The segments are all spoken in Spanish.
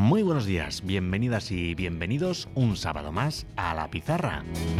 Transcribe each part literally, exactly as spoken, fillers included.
Muy buenos días, bienvenidas y bienvenidos un sábado más a La Pizarra.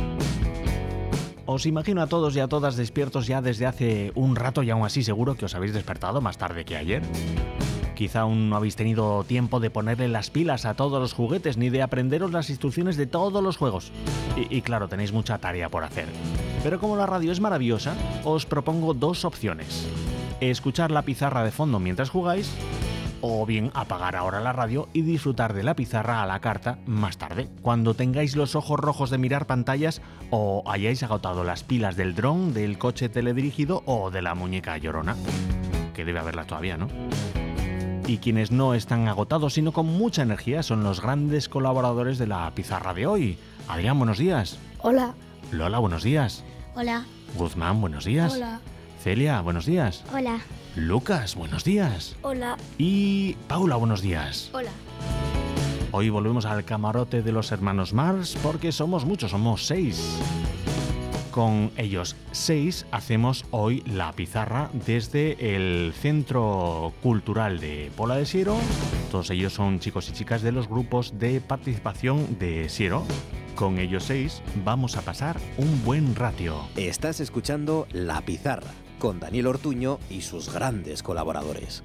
Os imagino a todos y a todas despiertos ya desde hace un rato y aún así seguro que os habéis despertado más tarde que ayer. Quizá aún no habéis tenido tiempo de ponerle las pilas a todos los juguetes ni de aprenderos las instrucciones de todos los juegos. Y, y claro, tenéis mucha tarea por hacer. Pero como la radio es maravillosa, os propongo dos opciones. Escuchar la pizarra de fondo mientras jugáis, o bien apagar ahora la radio y disfrutar de la pizarra a la carta más tarde, cuando tengáis los ojos rojos de mirar pantallas o hayáis agotado las pilas del dron, del coche teledirigido o de la muñeca llorona, que debe haberlas todavía, ¿no? Y quienes no están agotados sino con mucha energía son los grandes colaboradores de la pizarra de hoy. Adrián, buenos días. Hola. Lola, buenos días. Hola. Guzmán, buenos días. Hola. Celia, buenos días. Hola. Lucas, buenos días. Hola. Y Paula, buenos días. Hola. Hoy volvemos al camarote de los hermanos Mars porque somos muchos, somos seis. Con ellos seis hacemos hoy la pizarra desde el Centro Cultural de Pola de Siero. Todos ellos son chicos y chicas de los grupos de participación de Siero. Con ellos seis vamos a pasar un buen ratio. Estás escuchando La Pizarra con Daniel Ortuño y sus grandes colaboradores.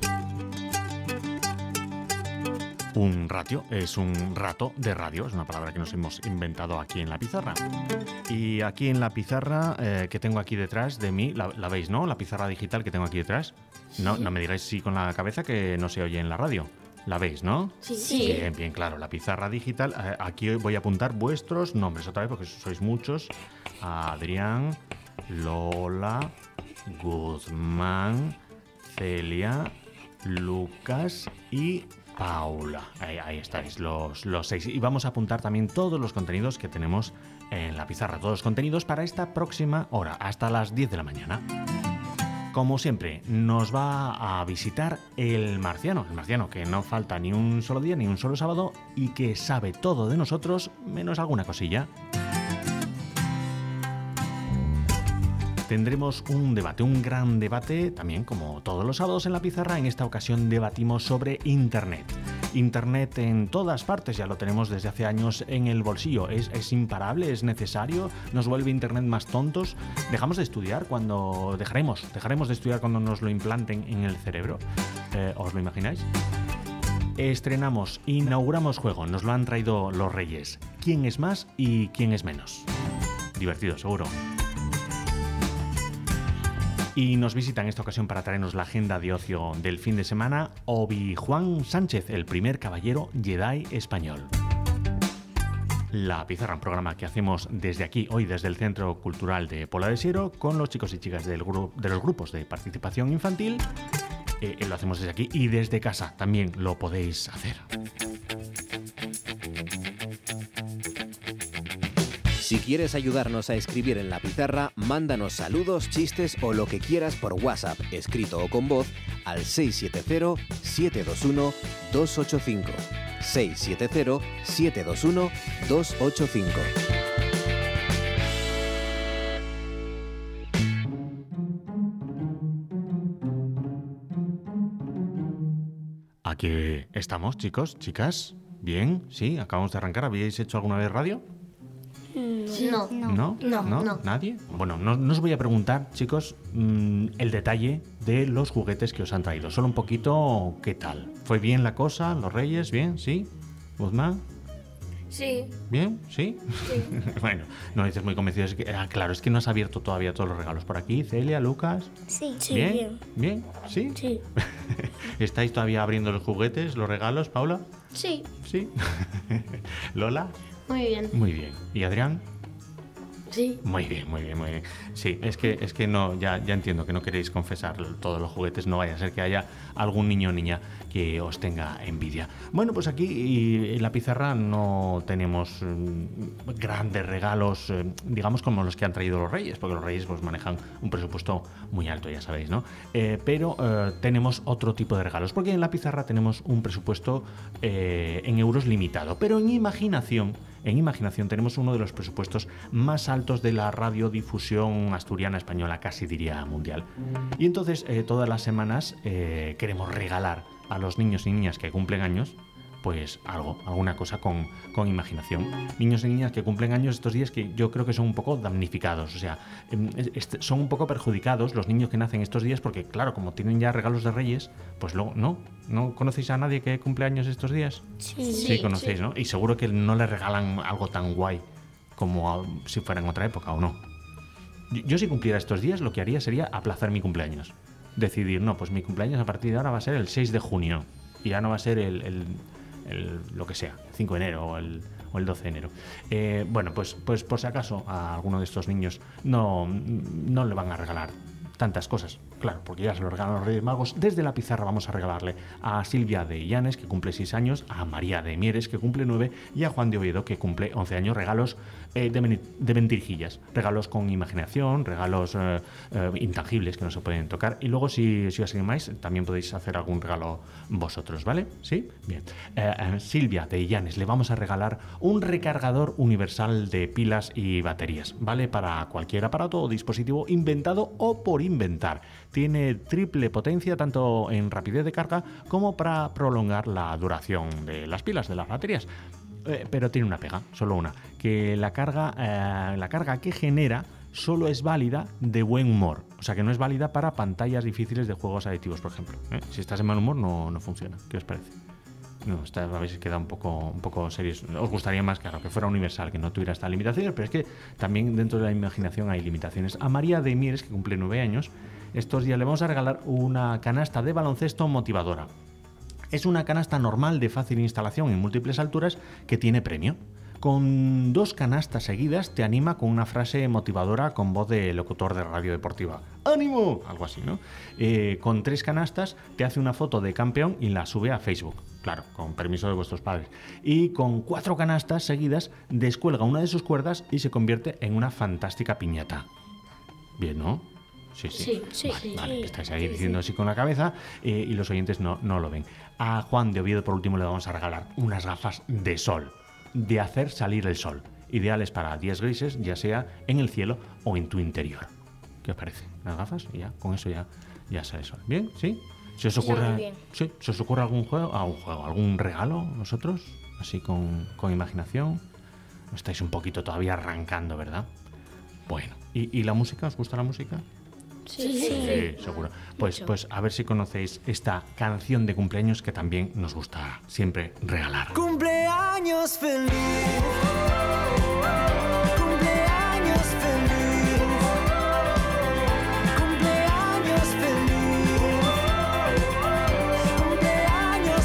Un ratio es un rato de radio, es una palabra que nos hemos inventado aquí en La Pizarra. Y aquí en la pizarra eh, que tengo aquí detrás de mí, la, la veis, ¿no? La pizarra digital que tengo aquí detrás. No, no me digáis sí con la cabeza que no se oye en la radio. ¿La veis, no? Sí. sí. Bien, bien, claro. La pizarra digital. Eh, aquí voy a apuntar vuestros nombres otra vez porque sois muchos. Adrián, Lola, Guzmán, Celia, Lucas y Paula. Ahí, ahí estáis, los, los seis. Y vamos a apuntar también todos los contenidos que tenemos en la pizarra. Todos los contenidos para esta próxima hora, hasta las diez de la mañana. Como siempre, nos va a visitar el marciano, el marciano que no falta ni un solo día, ni un solo sábado y que sabe todo de nosotros, menos alguna cosilla. Tendremos un debate, un gran debate, también como todos los sábados en la pizarra. En esta ocasión debatimos sobre Internet. Internet en todas partes, ya lo tenemos desde hace años en el bolsillo. ¿Es, es imparable? ¿Es necesario? ¿Nos vuelve Internet más tontos? ¿Dejamos de estudiar cuando... Dejaremos, dejaremos de estudiar cuando nos lo implanten en el cerebro? Eh, ¿Os lo imagináis? Estrenamos, inauguramos juego, nos lo han traído los Reyes. ¿Quién es más y quién es menos? Divertido, seguro. Y nos visita en esta ocasión para traernos la agenda de ocio del fin de semana Obi-Juan Sánchez, el primer caballero Jedi español. La Pizarra, un programa que hacemos desde aquí, hoy desde el Centro Cultural de Pola de Siero, con los chicos y chicas del gru- de los grupos de participación infantil. Eh, lo hacemos desde aquí y desde casa también lo podéis hacer. Si quieres ayudarnos a escribir en la pizarra, mándanos saludos, chistes o lo que quieras por WhatsApp, escrito o con voz, al seis siete cero, siete dos uno, dos ocho cinco. seis siete cero, siete dos uno, dos ocho cinco. Aquí estamos, chicos, chicas. Bien, sí, acabamos de arrancar. ¿Habíais hecho alguna vez radio? No. ¿No? No, ¿No? no. ¿Nadie? Bueno, no, no os voy a preguntar, chicos, mmm, el detalle de los juguetes que os han traído. Solo un poquito, ¿qué tal? ¿Fue bien la cosa? ¿Los Reyes? ¿Bien? ¿Sí? ¿Guzmán? Sí. ¿Bien? ¿Sí? Sí. Bueno, no dices muy convencido. Es que, ah, claro, es que no has abierto todavía todos los regalos por aquí. Celia, Lucas. Sí. Sí. ¿Bien? Bien. ¿Bien? ¿Sí? Sí. ¿Estáis todavía abriendo los juguetes, los regalos, Paula? Sí. Sí. ¿Lola? Muy bien. Muy bien. ¿Y Adrián? Sí. Muy bien, muy bien, muy bien. Sí, es que es que no, ya, ya entiendo que no queréis confesar todos los juguetes, no vaya a ser que haya algún niño o niña que os tenga envidia. Bueno, pues aquí en la pizarra no tenemos mm, grandes regalos, eh, digamos como los que han traído los Reyes, porque los Reyes pues manejan un presupuesto muy alto, ya sabéis, ¿no? Eh, pero eh, tenemos otro tipo de regalos, porque en la pizarra tenemos un presupuesto eh, en euros limitado, pero en imaginación En imaginación tenemos uno de los presupuestos más altos de la radiodifusión asturiana española, casi diría mundial. Y entonces eh, todas las semanas eh, queremos regalar a los niños y niñas que cumplen años pues algo, alguna cosa con, con imaginación. Niños y niñas que cumplen años estos días que yo creo que son un poco damnificados, o sea, este, son un poco perjudicados los niños que nacen estos días porque, claro, como tienen ya regalos de Reyes, pues luego, ¿no? ¿No conocéis a nadie que cumple años estos días? Sí, Sí, conocéis, sí. ¿no? Y seguro que no le regalan algo tan guay como a, si fuera en otra época, ¿o no? Yo, yo si cumpliera estos días, lo que haría sería aplazar mi cumpleaños. Decidir, no, pues mi cumpleaños a partir de ahora va a ser el seis de junio y ya no va a ser el, el, el lo que sea, el cinco de enero o el, o el doce de enero. Eh, bueno, pues, pues por si acaso a alguno de estos niños no, no le van a regalar tantas cosas, claro, porque ya se lo regalan los Reyes Magos. Desde la pizarra vamos a regalarle a Silvia de Illanes, que cumple seis años, a María de Mieres, que cumple nueve, y a Juan de Oviedo, que cumple once años. Regalos eh, de, de mentirijillas, regalos con imaginación, regalos eh, eh, intangibles que no se pueden tocar. Y luego, si, si os animáis, también podéis hacer algún regalo vosotros, ¿vale? ¿Sí? Bien. Eh, a Silvia de Illanes le vamos a regalar un recargador universal de pilas y baterías, ¿vale? Para cualquier aparato o dispositivo inventado o por inventar. Tiene triple potencia tanto en rapidez de carga como para prolongar la duración de las pilas, de las baterías. Eh, pero tiene una pega, solo una, que la carga, eh, la carga que genera solo es válida de buen humor. O sea, que no es válida para pantallas difíciles de juegos adictivos, por ejemplo. ¿Eh? Si estás en mal humor no, no funciona. ¿Qué os parece? No, esta a veces queda un poco, un poco serio. Os gustaría más, claro, que fuera universal, que no tuviera estas limitaciones, pero es que también dentro de la imaginación hay limitaciones. A María de Mieres, que cumple nueve años, estos días le vamos a regalar una canasta de baloncesto motivadora. Es una canasta normal de fácil instalación en múltiples alturas que tiene premio. Con dos canastas seguidas te anima con una frase motivadora con voz de locutor de radio deportiva. ¡Ánimo! Algo así, ¿no? Eh, con tres canastas te hace una foto de campeón y la sube a Facebook. Claro, con permiso de vuestros padres. Y con cuatro canastas seguidas descuelga una de sus cuerdas y se convierte en una fantástica piñata. Bien, ¿no? Sí, sí. Sí, sí, vale, sí, vale. sí. Estáis ahí Sí, diciendo sí. así con la cabeza eh, y los oyentes no, no lo ven. A Juan de Oviedo, por último, le vamos a regalar unas gafas de sol, de hacer salir el sol, ideales para días grises, ya sea en el cielo o en tu interior. ¿Qué os parece? Las gafas y ya, con eso ya, ya sale el sol. ¿Bien? ¿Sí? ¿Se os ocurre, muy bien. ¿sí? ¿Se os ocurre algún juego, algún juego, algún regalo vosotros? Así con, con imaginación. Estáis un poquito todavía arrancando, ¿verdad? Bueno, ¿y, y la música? ¿Os gusta la música? Sí, sí. Sí, seguro. Pues, Mucho. pues a ver si conocéis esta canción de cumpleaños que también nos gusta siempre regalar. Cumpleaños feliz. Cumpleaños feliz. Cumpleaños feliz. Cumpleaños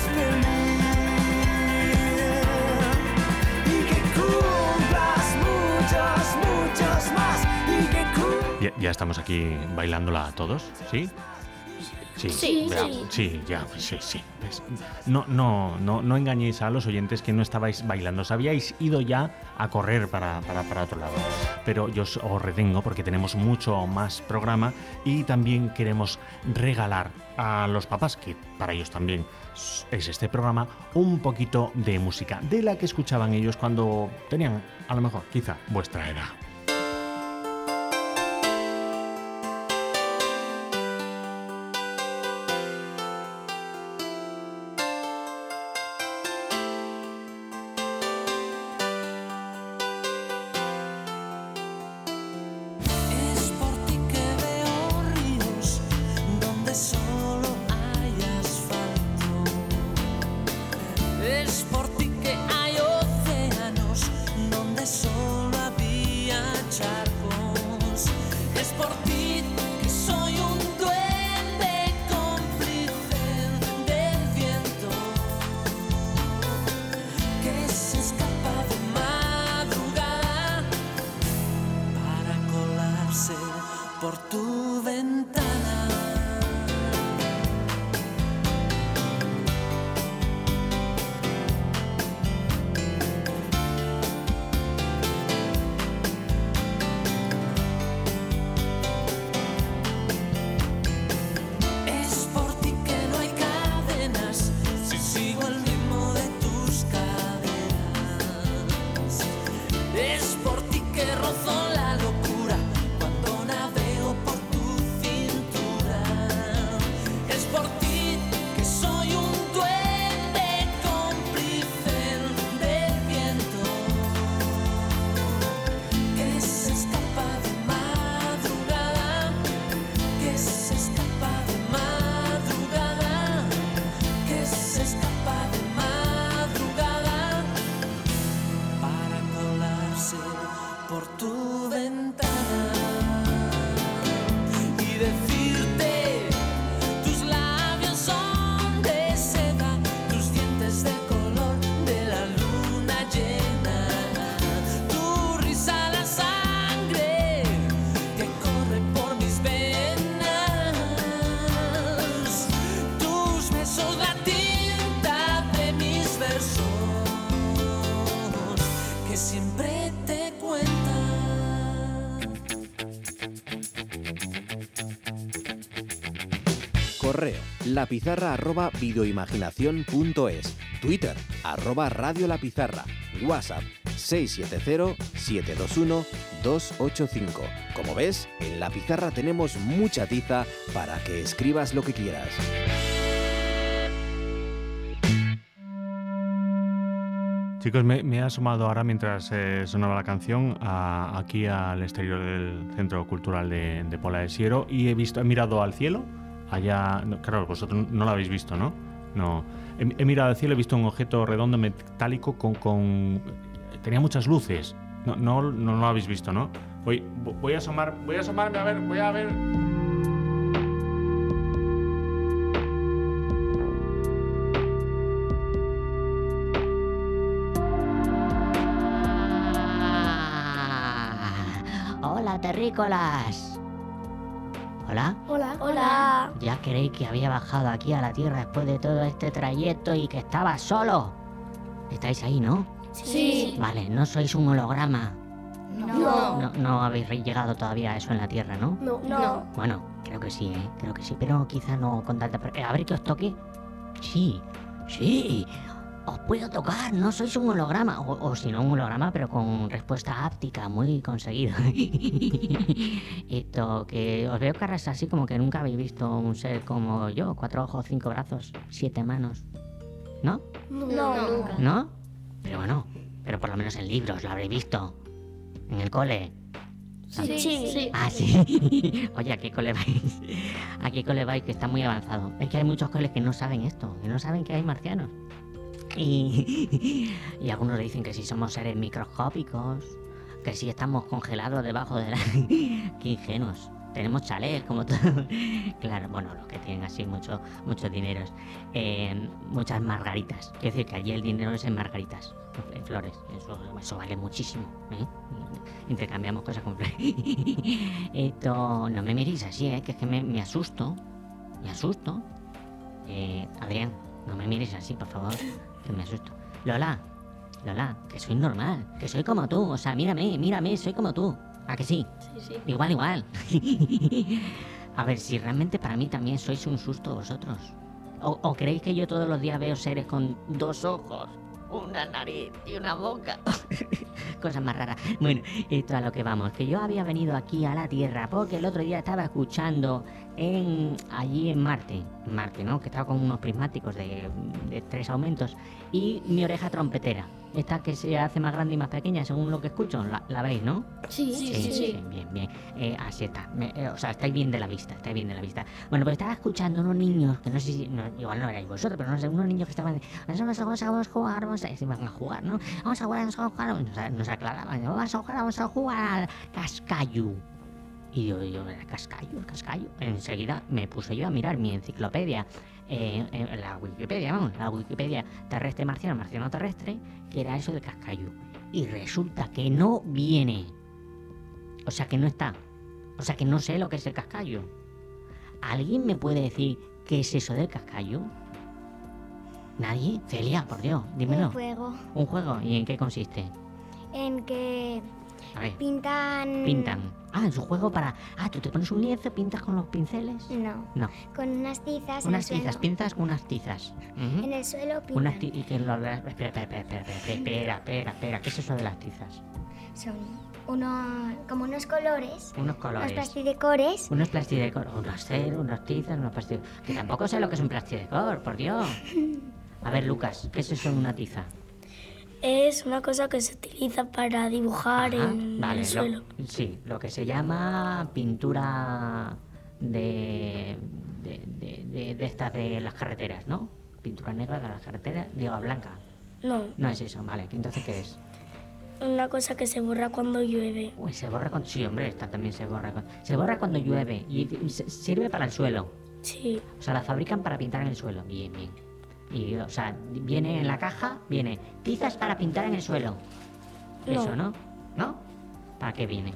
feliz. Y que cumplas muchos, muchos más. Y que cumplas. Ya, ya estamos aquí bailándola todos, ¿sí? Sí, Sí, ya, sí. sí, ya, sí, sí. ¿Ves? No, no, no, no engañéis a los oyentes que no estabais bailando, os habíais ido ya a correr para, para, para otro lado. Pero yo os, os retengo porque tenemos mucho más programa y también queremos regalar a los papás, que para ellos también es este programa, un poquito de música, de la que escuchaban ellos cuando tenían, a lo mejor, quizá, vuestra edad. Es por ti que veo ríos donde solo hay asfalto. Es por ti que hay océanos donde solo había charcos. Es por ti que soy un duende cómplice del viento que se escapa de madrugada para colarse por tu ventana. Correo lapizarra arroba videoimaginación.es. Twitter arroba Radio La Pizarra. WhatsApp seis siete cero, siete dos uno, dos ocho cinco. Como ves, en La Pizarra tenemos mucha tiza para que escribas lo que quieras. Chicos, me, me he asomado ahora mientras eh, sonaba la canción a, aquí al exterior del Centro Cultural de, de Pola de Siero y he visto, he mirado al cielo, allá, no, claro, vosotros no lo habéis visto, ¿no? No. He, he mirado al cielo, he visto un objeto redondo metálico con, con tenía muchas luces. No, no, no lo habéis visto, ¿no? Voy, voy a asomar, voy a asomarme a ver, voy a ver. Hola, terrícolas. Hola. Hola. Hola. ¿Ya creéis que había bajado aquí a la Tierra después de todo este trayecto y que estaba solo? ¿Estáis ahí, no? Sí. Vale, no sois un holograma. No. No, no habéis llegado todavía a eso en la Tierra, ¿no? No. No. Bueno, creo que sí, ¿eh? Creo que sí, pero quizá no con tanta... pre- A ver que os toque. Sí, sí. Os puedo tocar, no sois un holograma. O, o si no un holograma, pero con respuesta áptica, muy conseguido. Esto, que os veo caras así como que nunca habéis visto un ser como yo. Cuatro ojos, cinco brazos, siete manos. ¿No? No. Nunca. ¿No? Pero bueno, pero por lo menos en libros lo habréis visto. En el cole. Sí. Sí. Ah, sí. Oye, ¿a qué cole vais? ¿A qué cole vais? Que está muy avanzado. Es que hay muchos coles que no saben esto, que no saben que hay marcianos. Y, y algunos le dicen que si somos seres microscópicos, que si estamos congelados debajo de la... Qué ingenuos. Tenemos chalés, como todo. Claro, bueno, los que tienen así mucho, muchos dineros. Eh, muchas margaritas. Quiero decir que allí el dinero es en margaritas, en flores. Eso, eso vale muchísimo, ¿eh? Intercambiamos cosas con flores. Esto, no me miréis así, ¿eh? Que es que me, me asusto. Me asusto. Eh, Adrián, no me mires así, por favor, que me asusto. Lola, Lola, que soy normal, que soy como tú. O sea, mírame, mírame, soy como tú. ¿A que sí? Sí, sí. Igual, igual. A ver, si realmente para mí también sois un susto vosotros. ¿O, o creéis que yo todos los días veo seres con dos ojos, una nariz y una boca? Cosas más raras. Bueno, esto a lo que vamos. Que yo había venido aquí a la Tierra porque el otro día estaba escuchando en allí en Marte. Marte, ¿no? Que estaba con unos prismáticos de, de tres aumentos. Y mi oreja trompetera. Esta que se hace más grande y más pequeña según lo que escucho. La, la veis, ¿no? Sí. Sí. Sí. Sí. Bien, bien. Eh, así está. Me- eh, o sea, estáis bien de la vista, estáis bien de la vista. Bueno, pues estaba escuchando unos niños, que no sé si, no, igual no erais vosotros, pero no sé, unos niños que estaban, vamos a, vamos a, vamos a jugar, vamos a, se van a jugar, ¿no? Vamos a jugar, vamos a jugar, nos, nos aclaraban, vamos a jugar, vamos a jugar al cascayu. Y yo, yo, el cascayu, el cascayu. Enseguida me puse yo a mirar mi enciclopedia, eh, eh, la Wikipedia, vamos, la Wikipedia terrestre marciano, marciano terrestre, que era eso del cascayu. Y resulta que no viene. O sea, que no está. O sea, que no sé lo que es el cascayu. ¿Alguien me puede decir qué es eso del cascayu? ¿Nadie? Celia, por Dios, dímelo. Un juego ¿Un juego? ¿Y en qué consiste? en que A ver, pintan... pintan. Ah, es un juego para... Ah, tú te pones un lienzo, pintas con los pinceles. No, No, con unas tizas en unas el tizas, suelo. pintas con unas tizas. Ujú. En el suelo pintan. Unas ti- y que lo- Espera, espera, espera, espera, espera, espera, espera, espera, ¿qué es eso de las tizas? Son unos, como unos colores, Unos unos colores. plastidecores. Unos plastidecor, unos cero, unos tizas, unos plastidecor. Que tampoco sé lo que es un plastidecor, por Dios. A ver, Lucas, ¿qué es eso de una tiza? Es una cosa que se utiliza para dibujar Ajá, en vale, el lo- suelo. sí, lo que se llama pintura de, de, de, de, de estas de las carreteras, ¿no? Pintura negra de las carreteras, digo, blanca. No, No es eso, vale, entonces ¿qué es? una cosa que se borra cuando llueve. Uy, se borra cuando... Sí, hombre, esta también se borra cuando... Se borra cuando llueve y y se- sirve para el suelo. Sí. O sea, la fabrican para pintar en el suelo. Bien, bien. Y, o sea, viene en la caja, viene tizas para pintar en el suelo. No. Eso, ¿no? ¿No? ¿Para qué viene?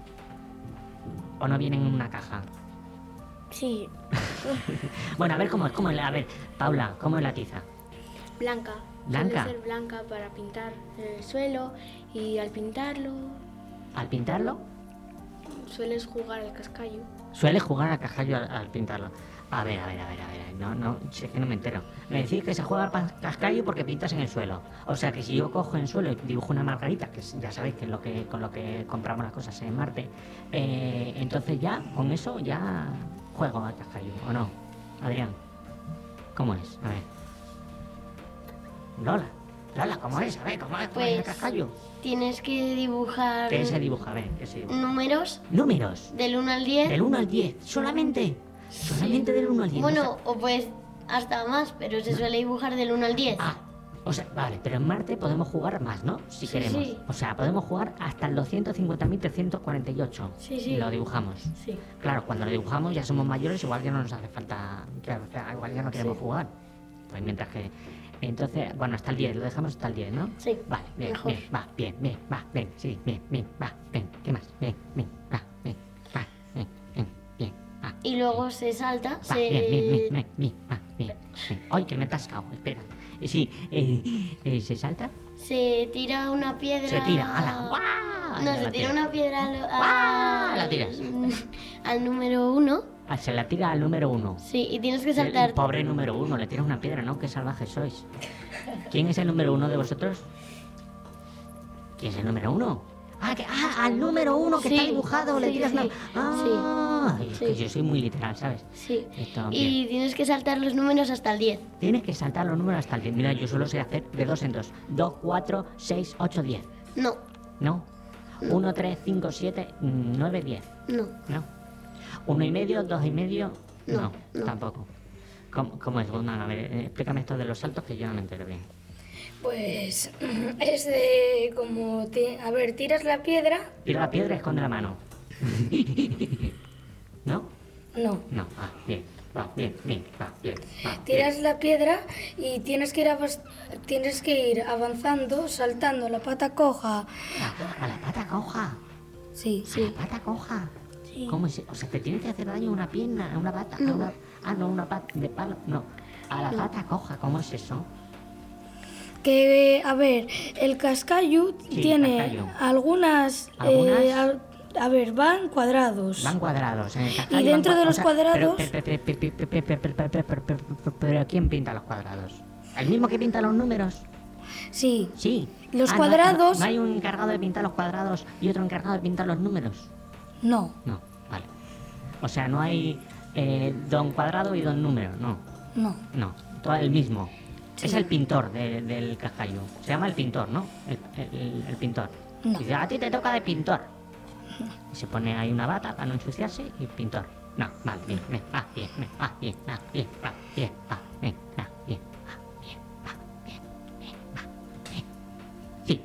¿O no viene en una caja? Sí. Bueno, a ver cómo es, cómo es la... A ver, Paula, ¿cómo es la tiza? Blanca. Blanca. Suele ser blanca para pintar en el suelo y al pintarlo Al pintarlo, sueles jugar al cascayo. suele jugar a cascayo al, al pintarlo. A ver, a ver, a ver, a ver, no, no, si es que no me entero. Me decís que se juega al cascayo porque pintas en el suelo. O sea que si yo cojo en el suelo y dibujo una margarita, que es- ya sabéis que es lo que, con lo que compramos las cosas en Marte, eh, entonces ya, con eso ya juego al cascayo, ¿o no? Adrián, ¿cómo es? A ver. Lola, Lola, ¿cómo es? A ver, ¿cómo es, cómo es el Pues- cascayo? Tienes que dibujar ¿Qué se dibuja? A ver, ¿qué se dibuja? números Números, del uno al diez. del uno al diez, solamente, solamente del uno al diez. Bueno, ¿no? o pues hasta más, pero se suele dibujar del uno al diez. Ah, o sea, vale, pero en Marte podemos jugar más, ¿no? Si Sí, queremos. sí. O sea, podemos jugar hasta el doscientos cincuenta mil trescientos cuarenta y ocho. Sí, sí. Y lo dibujamos. Sí. Claro, cuando lo dibujamos ya somos mayores, igual ya no nos hace falta, que- que- igual ya no queremos jugar. Pues mientras que... Entonces, bueno, hasta el diez, lo dejamos hasta el diez, ¿no? Sí, Vale, bien, mejor. bien, va, bien, bien, va, bien, sí, bien, bien, va, bien, ¿qué más? Bien, bien, va, bien, va, bien, bien, bien, va. Y luego se salta, Va, se... bien, bien, bien, bien, bien, va, bien, bien. Ay, que me he atascado, espera. Eh, Sí, eh, eh, ¿se salta? se tira una piedra... Se tira, ala, ¡guau! No, Ya se la tira tira. una piedra al, ¡Guau! La tiras. al número uno. Ah, se la tira al número uno. Sí, y tienes que El saltar... pobre número uno, le tiras una piedra, ¿no? Qué salvajes sois. ¿Quién es el número uno de vosotros? ¿Quién es el número uno? Ah, que, ah al número uno que Sí, está dibujado, le sí, tiras sí, una... Ah, es que sí. yo soy muy literal, ¿sabes? Sí. Esto, Y tienes que saltar los números hasta el diez. Tienes que saltar los números hasta el diez. Mira, yo solo sé hacer de dos en dos. dos, cuatro, seis, ocho, diez. No, ¿No? uno, tres, cinco, siete, nueve, diez. no. ¿No? ¿Uno y medio, dos y medio? No, No, no. tampoco. ¿Cómo, cómo es, Guzmán? A ver, eh, explícame esto de los saltos que yo no me entero bien. Pues es de como... ti- A ver, tiras la piedra... Tira la piedra y esconde la mano. ¿No? No. No, ah, bien, va, bien, bien, va, bien, va, bien. Tiras la piedra y tienes que ir avas- tienes que ir avanzando, saltando la pata coja. A, a la pata coja, Sí, a la pata coja. Sí. ¿Cómo es? O sea, te tiene que hacer daño una pierna, una pata, a una... Ah, no, una pata de palo, no. A la pata coja, ¿cómo es eso? Que, a ver, el cascayu Sí, tiene cascayu. algunas... ¿Algunas? eh, al- a ver, van cuadrados. Van cuadrados en el cascayo. Y dentro van cua- de los o sea, cuadrados- Pero, pero, pero, pero, pero, pero, pero, pero, pero, pero, pero, pero, ¿quién pinta los cuadrados? ¿El mismo que pinta los números? Sí. Sí. Los Ah, no- cuadrados- No, no hay un encargado de pintar los cuadrados y otro encargado de pintar los números. No, No, vale. O sea, no hay eh, don cuadrado y don número, no. no. No, todo el mismo. Es el pintor de- del cascayo. Se llama el pintor, ¿no? El, el- el pintor. No. Dice, a ti te toca de pintor. Y se pone ahí una bata para no ensuciarse y pintor. No, vale, bien, bien, va, bien, bien, va, bien, va, bien, va, bien, va, bien, va, bien, va, bien, va, bien, bien, va, bien. Sí.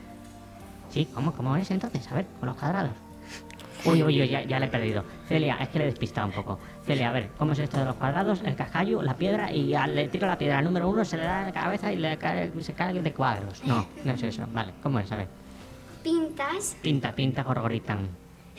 Sí, ¿cómo, cómo es entonces? A ver, con los cuadrados. Uy, uy, uy, ya, ya le he perdido. Celia, es que le he despistado un poco. Celia, a ver, ¿cómo es esto de los cuadrados? El cascayo, la piedra, y al- le tiro la piedra al número uno, se le da en la cabeza y le cae, se cae de cuadros. No, no es eso. Vale, ¿cómo es? A ver. Pintas Pinta, pinta, gorgoritan.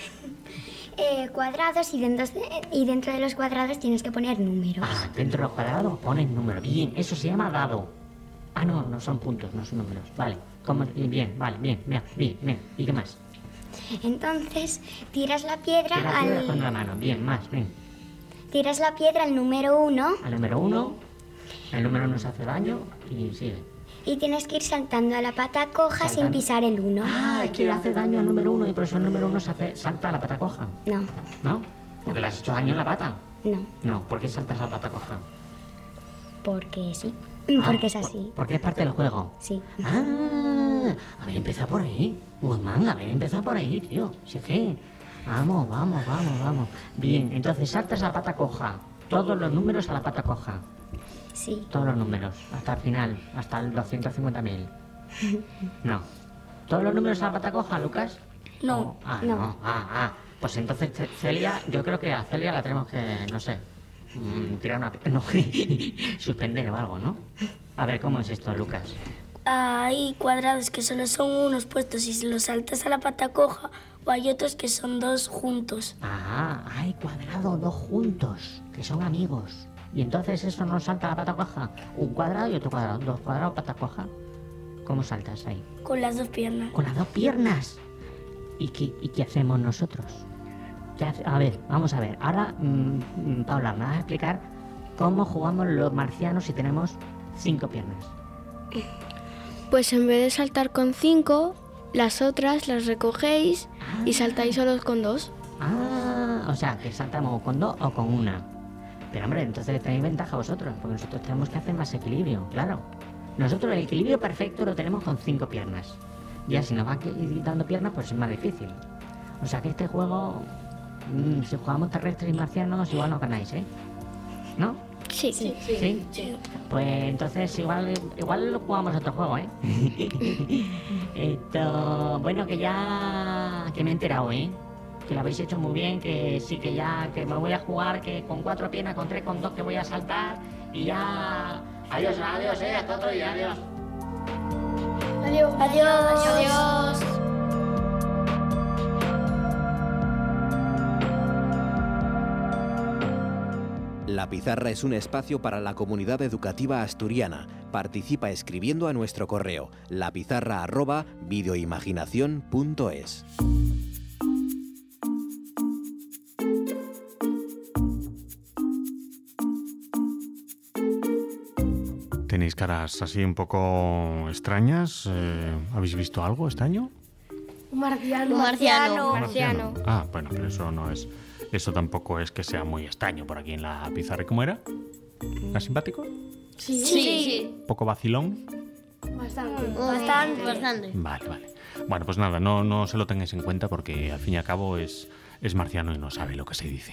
eh, cuadrados y dentro, de, y dentro de los cuadrados tienes que poner números. Ah, dentro de los cuadrados ponen números. Bien, eso se llama dado. Ah, no, no son puntos, no son números. Vale, ¿cómo? Bien, vale, bien, bien, bien, bien. ¿Y qué más? Entonces tiras la piedra, Tira la piedra con la al, mano. Bien, más, bien. tiras la piedra al número uno Al número uno, el número no se hace daño y sigue. y tienes que ir saltando a la pata coja sin Saltando. pisar el uno. Ah, es que le hace daño al número uno y por eso el número uno se hace, salta a la pata coja. No, ¿No? Porque le has hecho daño en la pata. no, No, ¿por qué saltas a la pata coja? porque sí. Ah, Porque es por- así. Porque es parte del juego. Sí. Ah, haber empezado por ahí. Guzmán, haber empezado por ahí, tío. Si es que... Vamos, vamos, vamos, vamos. Bien, entonces saltas a la pata coja. Todos los números a la pata coja. Sí. Todos los números. Hasta el final. Hasta el doscientos cincuenta mil. No. ¿Todos los números a la pata coja, Lucas? No, Oh, ah, no. no. Ah, ah. Pues entonces Ce- Celia, yo creo que a Celia la tenemos que, no sé, mm, tirar una... No, suspender o algo, ¿no? A ver, ¿cómo es esto, Lucas? Hay cuadrados que solo son unos puestos y si los saltas a la pata coja, o hay otros que son dos juntos. Ah, hay cuadrado dos juntos, que son amigos. Y entonces eso no salta a la pata coja. Un cuadrado y otro cuadrado. Dos cuadrados, pata coja. ¿Cómo saltas ahí? Con las dos piernas. Con las dos piernas. ¿Y qué, y qué hacemos nosotros? ¿Qué hace? A ver, vamos a ver. Ahora, mmm, Paula, me vas a explicar cómo jugamos los marcianos si tenemos cinco piernas. Pues en vez de saltar con cinco, las otras las recogéis Ah. y saltáis solos con dos. Ah, o sea, que saltamos con dos o con una. Pero hombre, entonces tenéis ventaja vosotros, porque nosotros tenemos que hacer más equilibrio, claro. Nosotros el equilibrio perfecto lo tenemos con cinco piernas. Ya si nos va quitando piernas, pues es más difícil. O sea que este juego, mmm, si jugamos terrestres y marcianos, igual no ganáis, ¿eh? ¿No? Sí, sí. ¿Sí? Pues entonces igual igual lo jugamos otro juego, ¿eh? Esto, bueno, que ya que me he enterado, ¿eh? Que lo habéis hecho muy bien, que sí, que ya que me voy a jugar, que con cuatro piernas, con tres, con dos, que voy a saltar y ya... Adiós, adiós, eh, hasta otro día, adiós. Adiós. Adiós. Adiós. La Pizarra es un espacio para la comunidad educativa asturiana. Participa escribiendo a nuestro correo lapizarra arroba videoimaginación punto es. Tenéis caras así un poco extrañas. Eh, ¿Habéis visto algo este año? Un marciano. Un marciano. Marciano. Ah, bueno, pero eso no es... Eso tampoco es que sea muy extraño por aquí en la pizarra. ¿Cómo era? ¿Era simpático? Sí. Sí. ¿Poco vacilón? Bastante. Bastante. Bastante. Vale, vale. Bueno, pues nada, no, no se lo tengáis en cuenta porque al fin y al cabo es, es marciano y no sabe lo que se dice.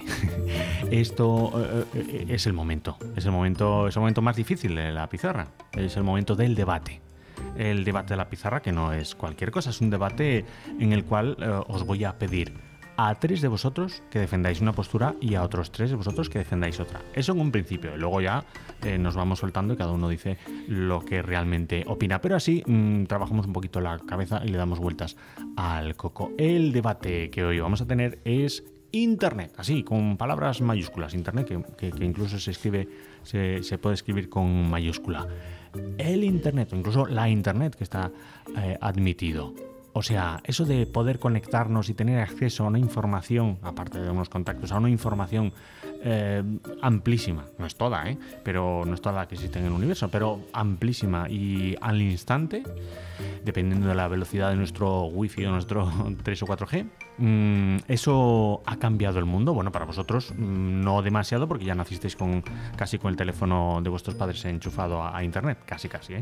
Esto eh, eh, es el momento. Es el momento, es el momento más difícil de la pizarra. Es el momento del debate. El debate de la pizarra, que no es cualquier cosa, es un debate en el cual eh, os voy a pedir a tres de vosotros que defendáis una postura y a otros tres de vosotros que defendáis otra. Eso en un principio, y luego ya eh, nos vamos soltando y cada uno dice lo que realmente opina. Pero así mmm, trabajamos un poquito la cabeza y le damos vueltas al coco. El debate que hoy vamos a tener es Internet, así, con palabras mayúsculas. Internet, que, que, que incluso se escribe, se, se puede escribir con mayúscula. El Internet, o incluso la Internet, que está eh, admitido. O sea, eso de poder conectarnos y tener acceso a una información, aparte de unos contactos, a una información eh, amplísima, no es toda, ¿eh? Pero no es toda la que existe en el universo, pero amplísima y al instante, dependiendo de la velocidad de nuestro wifi o nuestro tres o cuatro G, mmm, eso ha cambiado el mundo. Bueno, para vosotros mmm, no demasiado, porque ya nacisteis con casi con el teléfono de vuestros padres enchufado a, a internet, casi casi, ¿eh?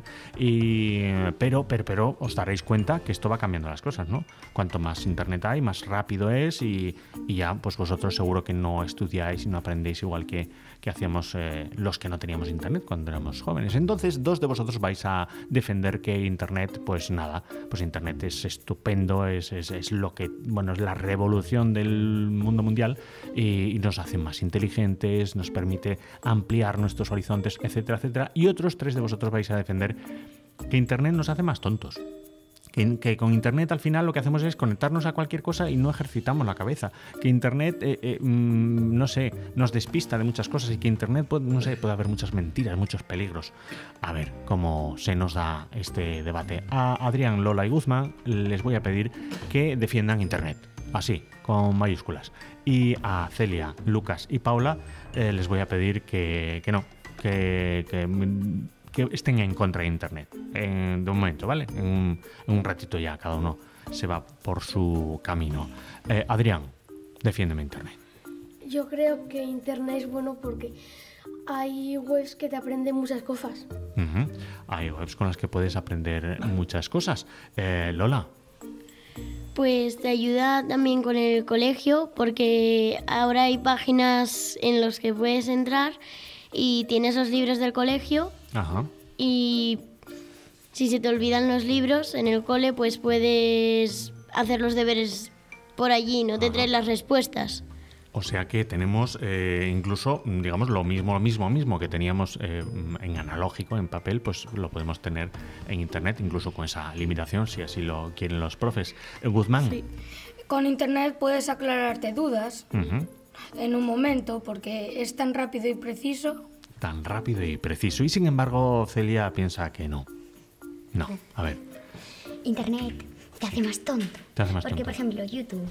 Y, pero, pero, pero os daréis cuenta que esto va cambiando las cosas, ¿no? Cuanto más internet hay, más rápido es y, y ya, pues vosotros seguro que no estudiáis y no aprendéis igual que, que hacíamos eh, los que no teníamos internet cuando éramos jóvenes. Entonces, dos de vosotros vais a defender que internet, pues nada, pues internet es estupendo, es, es, es lo que, bueno, es la revolución del mundo mundial y, y nos hace más inteligentes, nos permite ampliar nuestros horizontes, etcétera, etcétera. Y otros tres de vosotros vais a defender que internet nos hace más tontos. Que, que con internet al final lo que hacemos es conectarnos a cualquier cosa y no ejercitamos la cabeza. Que internet, eh, eh, mmm, no sé, nos despista de muchas cosas y que internet, puede, no sé, puede haber muchas mentiras, muchos peligros. A ver cómo se nos da este debate. A Adrián, Lola y Guzmán les voy a pedir que defiendan internet. Así, con mayúsculas. Y a Celia, Lucas y Paula eh, les voy a pedir que, que no, que... que que estén en contra de internet, en, de un momento, ¿vale? En un, en un ratito ya cada uno se va por su camino. Eh, Adrián, defiéndeme internet. Yo creo que internet es bueno porque hay webs que te aprenden muchas cosas. Uh-huh. Hay webs con las que puedes aprender muchas cosas. Eh, Lola. Pues te ayuda también con el colegio porque ahora hay páginas en las que puedes entrar y tienes los libros del colegio. Ajá. Y si se te olvidan los libros en el cole, pues puedes hacer los deberes por allí, no te traes las respuestas. O sea que tenemos eh, incluso, digamos, lo mismo, lo mismo, mismo que teníamos eh, en analógico, en papel, pues lo podemos tener en internet, incluso con esa limitación, si así lo quieren los profes. Eh, Guzmán. Sí. Con internet puedes aclararte dudas uh-huh. en un momento, porque es tan rápido y preciso. Tan rápido y preciso. Y sin embargo, Celia piensa que no. No, a ver. Internet. te hace más tonto. Te hace más Porque, tonto. por ejemplo, YouTube,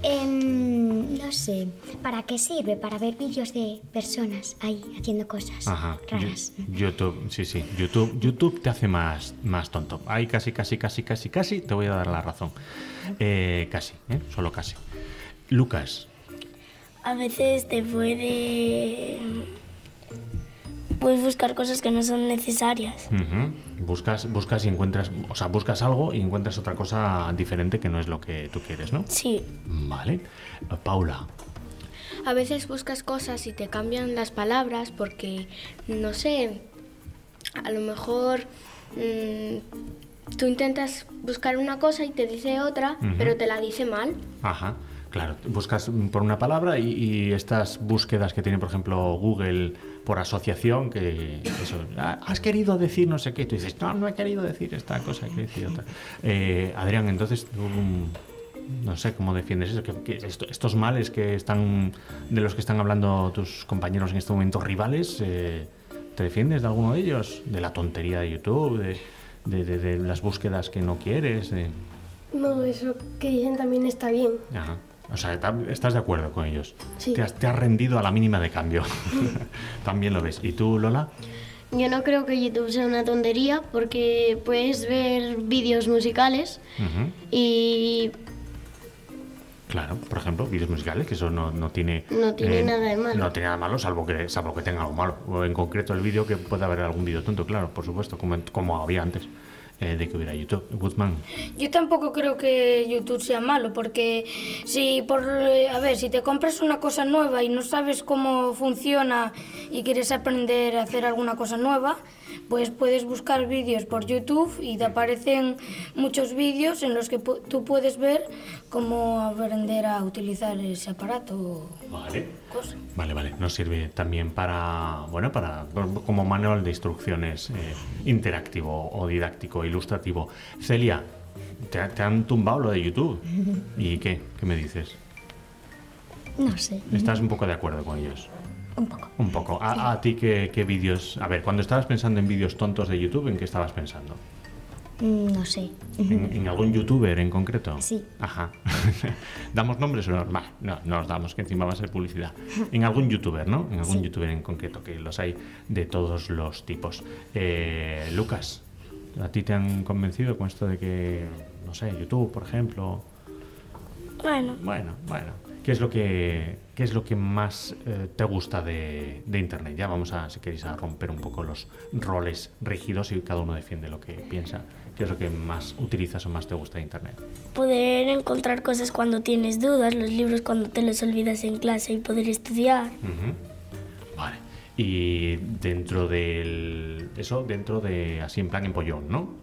em, no sé, ¿para qué sirve? Para ver vídeos de personas ahí haciendo cosas Ajá. raras. Yu- YouTube, sí, sí. YouTube, YouTube te hace más, más tonto. Ahí casi, casi, casi, casi, casi te voy a dar la razón. Eh, casi, ¿eh? Solo casi. Lucas. A veces te puede... Puedes buscar cosas que no son necesarias. Ujú. Buscas, buscas y encuentras, o sea, buscas algo y encuentras otra cosa diferente que no es lo que tú quieres, ¿no? Sí. Vale. Eh, Paula. A veces buscas cosas y te cambian las palabras porque, no sé, a lo mejor mmm, tú intentas buscar una cosa y te dice otra, Ujú. pero te la dice mal. Ajá. Claro, buscas por una palabra y, y estas búsquedas que tiene, por ejemplo, Google por asociación, que eso, "Ah, has querido decir no sé qué", tú dices, no, no he querido decir esta cosa, he querido decir otra. Eh, Adrián, entonces tú, no sé cómo defiendes eso, que, que esto- estos males que están, de los que están hablando tus compañeros en este momento rivales, eh, ¿te defiendes de alguno de ellos? De la tontería de YouTube, de, de, de- de las búsquedas que no quieres. de- No, eso que dicen también está bien. Ajá. O sea, ta- estás de acuerdo con ellos. Sí. Te has, te has rendido a la mínima de cambio. También lo ves. ¿Y tú, Lola? Yo no creo que YouTube sea una tontería porque puedes ver vídeos musicales Ujú. y Claro, por ejemplo, vídeos musicales, que eso no, no tiene... No tiene nada de malo. No tiene nada de malo, salvo que, salvo que tenga algo malo. O en concreto el vídeo, que puede haber algún vídeo tonto, claro, por supuesto, como, como había antes eh, de que hubiera YouTube. Guzmán. Yo tampoco creo que YouTube sea malo, porque si por eh, a ver, si te compras una cosa nueva y no sabes cómo funciona y quieres aprender a hacer alguna cosa nueva, pues puedes buscar vídeos por YouTube y te aparecen muchos vídeos en los que pu- tú puedes ver cómo aprender a utilizar ese aparato. Vale. Cosa. Vale, vale. Nos sirve también para, bueno, para como manual de instrucciones eh, interactivo o didáctico, ilustrativo. Celia, te, te han tumbado lo de YouTube. ¿Y qué? ¿Qué me dices? No sé. ¿Estás un poco de acuerdo con ellos? Un poco. Un poco. ¿A, a ti qué, qué vídeos? A ver, cuando estabas pensando en vídeos tontos de YouTube, ¿en qué estabas pensando? Mm, No sé. ¿En, en algún youtuber en concreto? Sí. Ajá. ¿Damos nombres o no? Bah, no, no os damos, que encima va a ser publicidad. En algún youtuber, ¿no? En algún Sí. youtuber en concreto, que los hay de todos los tipos. Eh, Lucas, ¿a ti te han convencido con esto de que, no sé, YouTube, por ejemplo? Bueno, Bueno, bueno. ¿Qué es lo que, qué es lo que más eh, te gusta de, de Internet? Ya vamos a, si queréis, a romper un poco los roles rígidos y cada uno defiende lo que piensa. ¿Qué es lo que más utilizas o más te gusta de Internet? poder encontrar cosas cuando tienes dudas, los libros cuando te los olvidas en clase y poder estudiar. Ujú. Vale. Y dentro del... Eso, dentro de... Así en plan empollón, ¿no?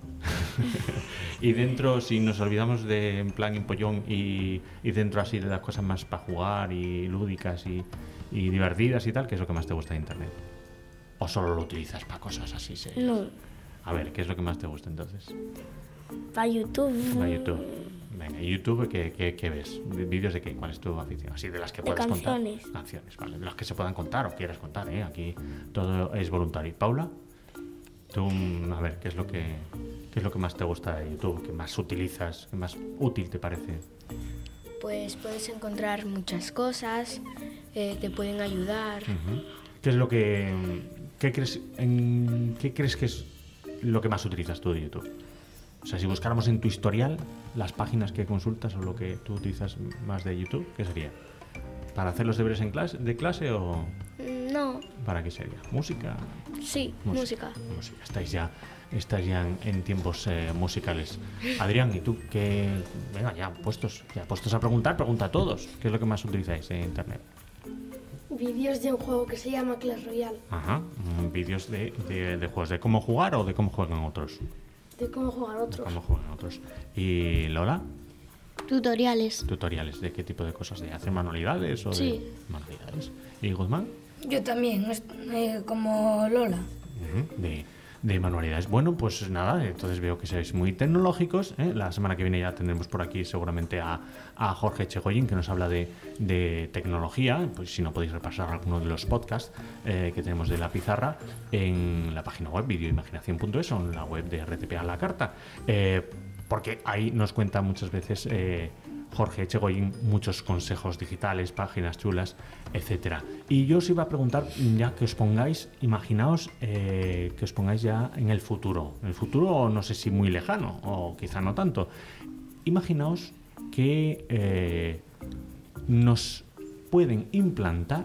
Y dentro, si nos olvidamos de en plan empollón y, y dentro así de las cosas más para jugar y lúdicas y, y divertidas y tal, ¿qué es lo que más te gusta de Internet? ¿O solo lo utilizas para cosas así serias? No, A ver, ¿qué es lo que más te gusta entonces? para YouTube. Va YouTube. Venga, ¿y YouTube qué, qué, qué ves? ¿Vídeos de qué? ¿Cuál es tu afición? Así de las que De puedas canciones. contar. Canciones, vale. Las que se puedan contar o quieras contar, ¿eh? Aquí todo es voluntario. Paula, tú, mm, a ver, ¿qué es lo que qué es lo que más te gusta de YouTube? ¿Qué más utilizas? ¿Qué más útil te parece? Pues puedes encontrar muchas cosas, eh, te pueden ayudar. Ujú. ¿Qué es lo que qué crees en qué crees que es lo que más utilizas tú de YouTube? O sea, si buscáramos en tu historial las páginas que consultas o lo que tú utilizas más de YouTube, ¿qué sería? ¿Para hacer los deberes en clase, de clase o Mm, No, para qué sería? ¿Música? sí, música. Música. Estáis ya, estáis ya en, en tiempos eh, musicales. Adrián, ¿y tú qué? Venga, ya puestos, ya puestos a preguntar, pregunta a todos. ¿Qué es lo que más utilizáis en Internet? Vídeos de un juego que se llama Clash Royale, Ajá, mm, vídeos de, de, de juegos, de cómo jugar o de cómo juegan otros. de cómo jugar De otros. cómo juegan otros. ¿Y Lola? tutoriales. Tutoriales, ¿de qué tipo de cosas? ¿De hacer manualidades o Sí. de manualidades? ¿Y Guzmán? Yo también, es- eh, como Lola. Ujú, De, de manualidades. Bueno, pues nada, entonces veo que sois muy tecnológicos. ¿eh? La semana que viene ya tendremos por aquí seguramente a, a Jorge Chegoyin, que nos habla de, de tecnología. Pues si no podéis repasar alguno de los podcasts eh, que tenemos de La Pizarra en la página web videoimaginación punto es o en la web de R T P a la carta. Eh, porque ahí nos cuenta muchas veces eh, Jorge Echegoyen muchos consejos digitales, páginas chulas, etcétera. Y yo os iba a preguntar, ya que os pongáis, imaginaos eh, que os pongáis ya en el futuro. En el futuro no sé si muy lejano, o quizá no tanto. Imaginaos que eh, nos pueden implantar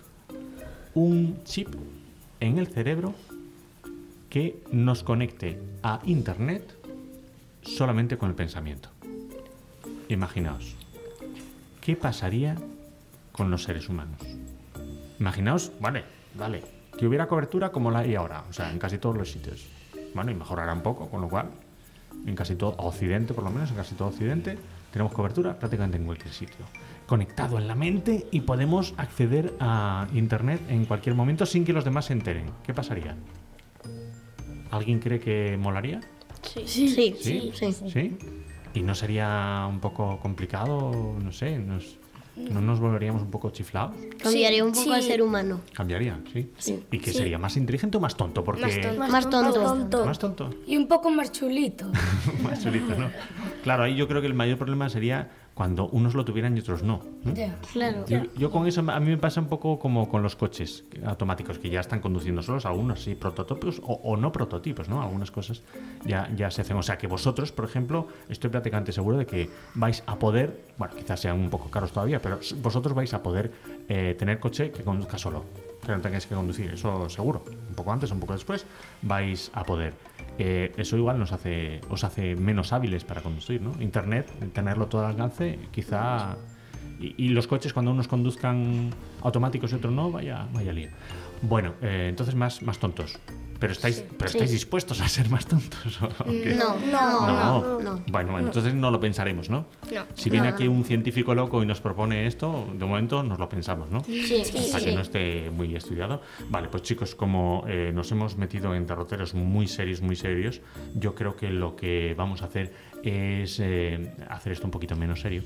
un chip en el cerebro que nos conecte a Internet solamente con el pensamiento. Imaginaos, ¿qué pasaría con los seres humanos? Imaginaos, vale, vale, que hubiera cobertura como la hay ahora, o sea, en casi todos los sitios. Bueno, y mejorará un poco, con lo cual, en casi todo Occidente, por lo menos, en casi todo Occidente, tenemos cobertura prácticamente en cualquier sitio. Conectado en la mente y podemos acceder a Internet en cualquier momento sin que los demás se enteren. ¿Qué pasaría? ¿Alguien cree que molaría? Sí. Sí. Sí. ¿Sí? Sí. Sí. ¿Sí? ¿Y no sería un poco complicado? No sé, nos, ¿no nos volveríamos un poco chiflados? Cambiaría un poco Sí. al ser humano. Cambiaría, sí. Sí. ¿Y qué Sí. sería? ¿Más inteligente o más tonto? Porque... Más tonto. Más tonto. ¿Más tonto? Y un poco más chulito. Más chulito, ¿no? Claro, ahí yo creo que el mayor problema sería cuando unos lo tuvieran y otros no. ¿no? Ya. Claro. Yo, yo con eso, a mí me pasa un poco como con los coches automáticos que ya están conduciendo solos, algunos sí, prototipos o, o no prototipos, ¿no? Algunas cosas ya, ya se hacen. O sea que vosotros, por ejemplo, estoy prácticamente seguro de que vais a poder, bueno, quizás sean un poco caros todavía, pero vosotros vais a poder eh, tener coche que conduzca solo, que no tengáis que conducir, eso seguro. Un poco antes, un poco después, vais a poder. Eh, eso igual nos hace, os hace menos hábiles para conducir, ¿no? Internet, tenerlo todo al alcance, quizá... Y, y los coches, cuando unos conduzcan automáticos y otros no, vaya, vaya lío. Bueno, eh, entonces más, más tontos. Pero estáis, Sí. pero estáis Sí. dispuestos a ser más tontos. ¿O qué? No, no, no, no. Bueno, bueno, entonces no lo pensaremos, ¿no? No. Si viene No, aquí no. un científico loco y nos propone esto, de momento nos lo pensamos, ¿no? Sí, Hasta sí. que no esté muy estudiado. Vale, pues chicos, como eh, nos hemos metido en derroteros muy serios, muy serios, yo creo que lo que vamos a hacer es eh, hacer esto un poquito menos serio.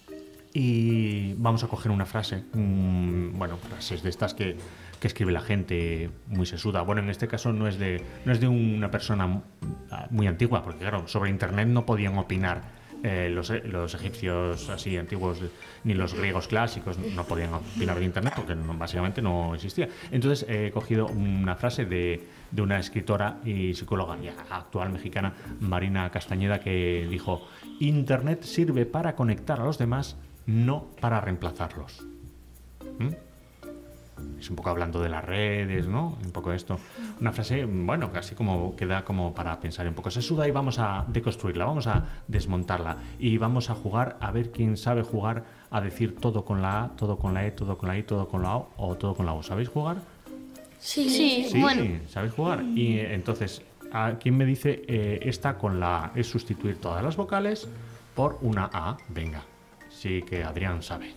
Y vamos a coger una frase, mmm, bueno, frases de estas que, que escribe la gente muy sesuda. Bueno, en este caso no es de, no es de una persona muy antigua, porque claro, sobre Internet no podían opinar eh, los, los egipcios así antiguos, ni los griegos clásicos, no podían opinar de Internet porque no, básicamente no existía. Entonces he cogido una frase de, de una escritora y psicóloga ya actual mexicana, Marina Castañeda, que dijo: Internet sirve para conectar a los demás, no para reemplazarlos. ¿Mm? Es un poco hablando de las redes, ¿no? Un poco esto. Una frase, bueno, casi como queda como para pensar un poco sesuda, y vamos a deconstruirla, vamos a desmontarla y vamos a jugar a ver quién sabe jugar a decir todo con la A, todo con la E, todo con la I, todo con la O o todo con la O. ¿Sabéis jugar? Sí, sí, Sí, bueno. ¿sabéis jugar? Y eh, entonces, ¿a quién me dice eh, esta con la A? Es sustituir todas las vocales por una A. Venga. Sí que Adrián sabe.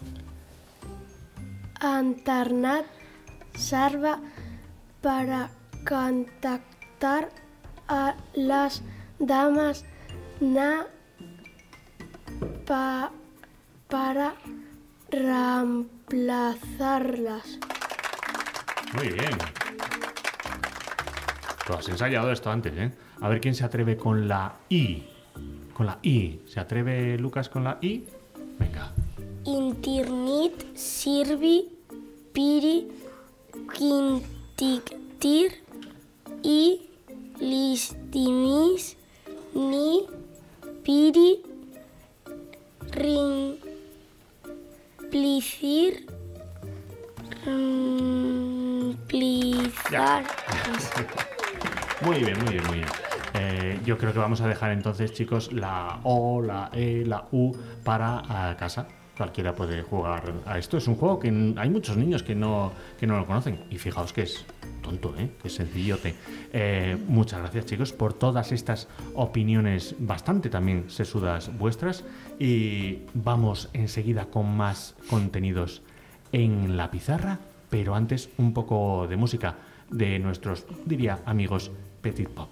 Antarnat serva para contactar a las damas na pa- para reemplazarlas. Muy bien. Tú has ensayado esto antes, ¿eh? A ver quién se atreve con la I. Con la I. ¿Se atreve Lucas con la I? Venga. Internet sirvi piri quintictir y listimis ni piri rimplicir rimplizar. Muy bien, muy bien, muy bien. Eh, yo creo que vamos a dejar entonces, chicos, la O, la E, la U para a casa. Cualquiera puede jugar a esto. Es un juego que n- hay muchos niños que no, que no lo conocen. Y fijaos que es tonto, ¿eh? Que es sencillote. Eh, muchas gracias, chicos, por todas estas opiniones bastante también sesudas vuestras. Y vamos enseguida con más contenidos en la pizarra. Pero antes, un poco de música de nuestros, diría, amigos Petit Pop.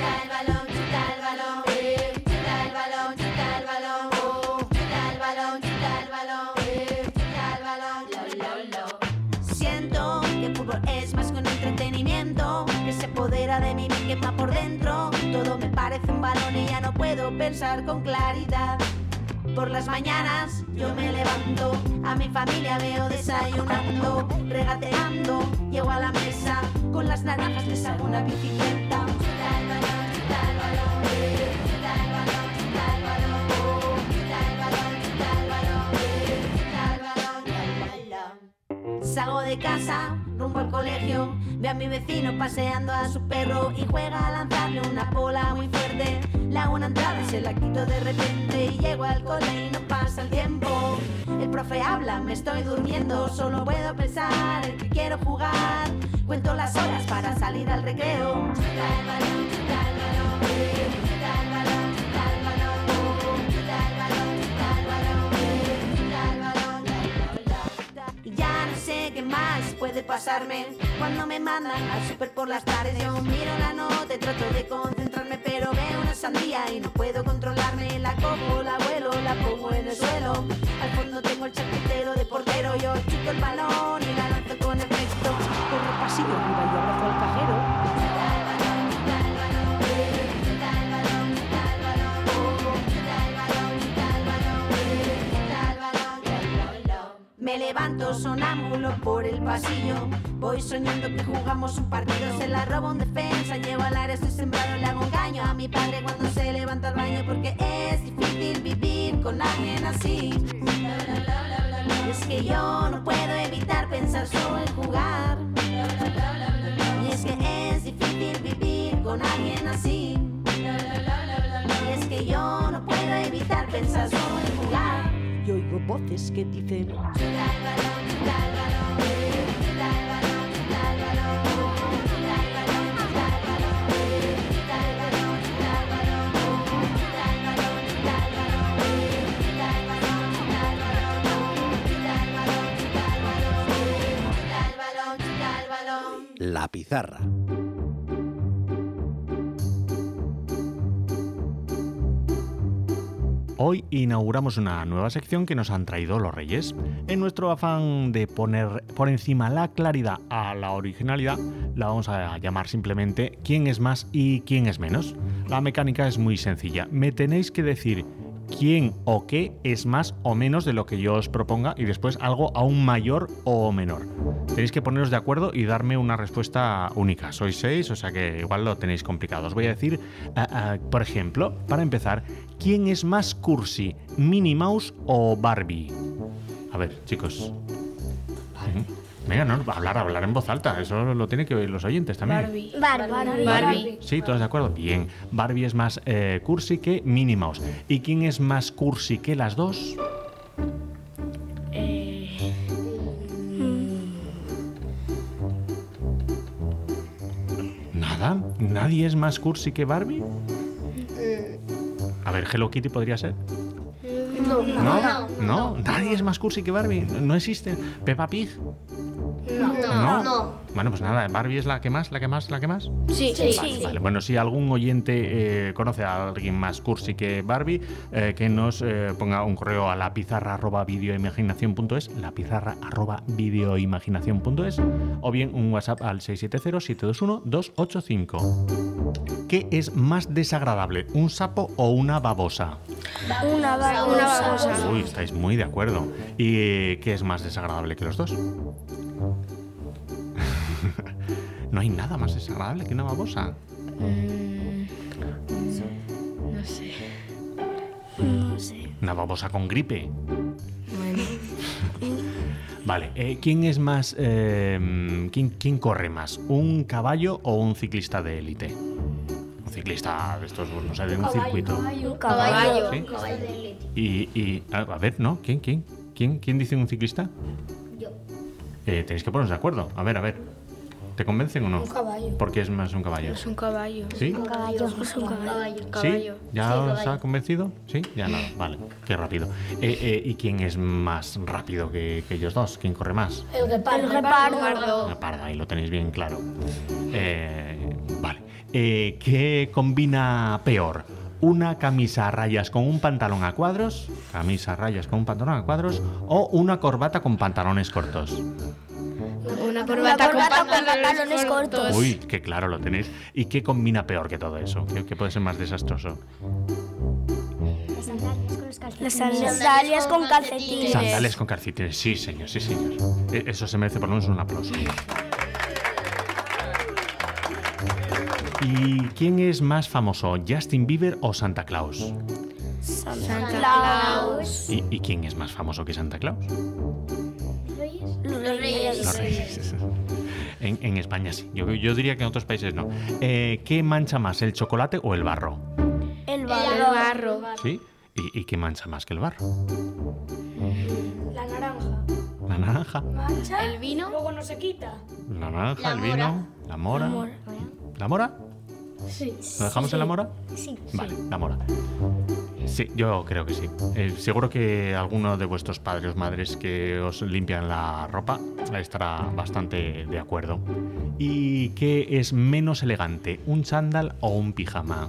Siento que el fútbol es más que un entretenimiento, que se apodera de mí, me quema por dentro. Todo me parece un balón y ya no puedo pensar con claridad. Por las mañanas yo me levanto, a mi familia veo desayunando, regateando, llego a la mesa, con las naranjas les hago una bicicleta. Chuta el balón, chuta el balón, chuta el balón, chuta el balón, chuta el balón, chuta el balón, chuta el balón, chuta el balón. Salgo de casa, rumbo al colegio, veo a mi vecino paseando a su perro y juega a lanzarle una bola muy fuerte. Le hago una entrada y se la quito de repente y llego al cole y no pasa el tiempo. El profe habla, me estoy durmiendo, solo puedo pensar en que quiero jugar. Cuento las horas para salir al recreo. Chuta el balón, chuta el balón, chuta el balón, chuta el balón, chuta el balón, chuta el balón, chuta el balón, chuta el balón. Y ya no sé qué más puede pasarme cuando me mandan al súper por las tardes. Yo miro la nota y trato de concentrarme, pero veo una sandía y no puedo controlarme. La cojo, la vuelo, la pongo en el suelo. Al fondo tengo el chaquetero de portero. Yo chuto el balón y la lanzo con efecto. Corro pasillo arriba y abrazo al cajero. Chuta el balón, chuta el balón, chuta el balón, chuta el balón, chuta el balón, chuta el balón, chuta el balón, chuta el balón. Me levanto sonámbulo por el pasillo. Voy soñando que jugamos un partido. Se la robo un defensa, llevo al área, estoy sembrado, le hago engaño a mi padre cuando se levanta al baño. Porque es difícil vivir con alguien así. Y es que yo no puedo evitar pensar solo en jugar. Y es que es difícil vivir con alguien así. Y es que yo no puedo evitar pensar solo en jugar. Y oigo voces que dicen: chuta el balón, chuta el balón, chuta el balón, chuta el balón, chuta el balón, chuta el balón, chuta el balón, chuta el balón, chuta el balón, chuta el balón, chuta el balón, chuta el balón, chuta el balón, chuta el balón, chuta el balón. La pizarra. Hoy inauguramos una nueva sección que nos han traído los Reyes. En nuestro afán de poner por encima la claridad a la originalidad, la vamos a llamar simplemente ¿quién es más y quién es menos? La mecánica es muy sencilla. Me tenéis que decir quién o qué es más o menos de lo que yo os proponga y después algo aún mayor o menor. Tenéis que poneros de acuerdo y darme una respuesta única. Sois seis, o sea que igual lo tenéis complicado. Os voy a decir, uh, uh, por ejemplo, para empezar, ¿quién es más cursi, Minnie Mouse o Barbie? A ver, chicos. Barbie. Venga, no, hablar, hablar en voz alta. Eso lo tienen que oír los oyentes también. Barbie. Barbie. Barbie. Barbie. Sí, ¿todos de acuerdo? Bien. Barbie es más eh, cursi que Minnie Mouse. ¿Y quién es más cursi que las dos? Eh... ¿Nada? ¿Nadie es más cursi que Barbie? A ver, Hello Kitty podría ser. No. ¿No? ¿No? ¿No? ¿Nadie es más cursi que Barbie? ¿No existe? ¿Peppa Pig? No. ¿No? No. Bueno, pues nada, ¿Barbie es la que más, la que más, la que más? Sí, Sí, sí. Vale, vale. Bueno, si algún oyente eh, conoce a alguien más cursi que Barbie, eh, que nos eh, ponga un correo a la pizarra arroba videoimaginación punto es, la pizarra arroba videoimaginación punto es, o bien un WhatsApp al seis siete cero, siete dos uno, dos ocho cinco. ¿Qué es más desagradable, un sapo o una babosa? Una babosa. Una babosa. Uy, estáis muy de acuerdo. ¿Y eh, qué es más desagradable que los dos? No hay nada más desagradable que una babosa. Mm, no sé. No sé. Una babosa con gripe. Bueno. Vale, eh, ¿quién es más... Eh, ¿quién, ¿Quién corre más? ¿Un caballo o un ciclista de élite? Un ciclista de estos, no sé, de un circuito. Un Caballo. ¿Sí? Y, y a, a ver, ¿no? ¿Quién, quién? ¿Quién, quién dice un ciclista? Yo. Eh, tenéis que poneros de acuerdo. A ver, a ver. ¿Te convencen o no? Un caballo. ¿Por qué es más un caballo? Es un caballo. ¿Sí? Un caballo. Es un caballo. ¿Sí? Caballo. ¿Ya Sí, os caballo. ha convencido? ¿Sí? Ya nada. Vale, qué rápido. Eh, eh, ¿Y quién es más rápido que, que ellos dos? ¿Quién corre más? El guepardo. El guepardo. La parda, ahí lo tenéis bien claro. Eh, vale. Eh, ¿Qué combina peor? ¿Una camisa a rayas con un pantalón a cuadros? ¿Camisa a rayas con un pantalón a cuadros? ¿O una corbata con pantalones cortos? Una corbata con pantalones cortos. Uy, que claro lo tenéis. ¿Y qué combina peor que todo eso? ¿Qué, qué puede ser más desastroso? Las sandalias con los calcetines. Las sandalias con calcetines. Sandalias con calcetines, sí señor, sí señor. E- Eso se merece por lo menos un aplauso. ¿Y quién es más famoso, Justin Bieber o Santa Claus? Santa Claus. ¿Y, y quién es más famoso que Santa Claus? Los Reyes. Los Reyes. En, en España sí. Yo, yo diría que en otros países no. Eh, ¿Qué mancha más, el chocolate o el barro? El El barro. barro. ¿Sí? ¿Y, y qué mancha más que el barro? La naranja. La naranja. Mancha. El vino. Luego no se quita. La naranja, La el mora. vino, la mora. La mora. ¿La mora? Sí. ¿Lo dejamos en la mora? Sí. Vale, la mora. Sí, yo creo que sí. Eh, seguro que alguno de vuestros padres o madres que os limpian la ropa estará bastante de acuerdo. ¿Y qué es menos elegante, un chándal o un pijama?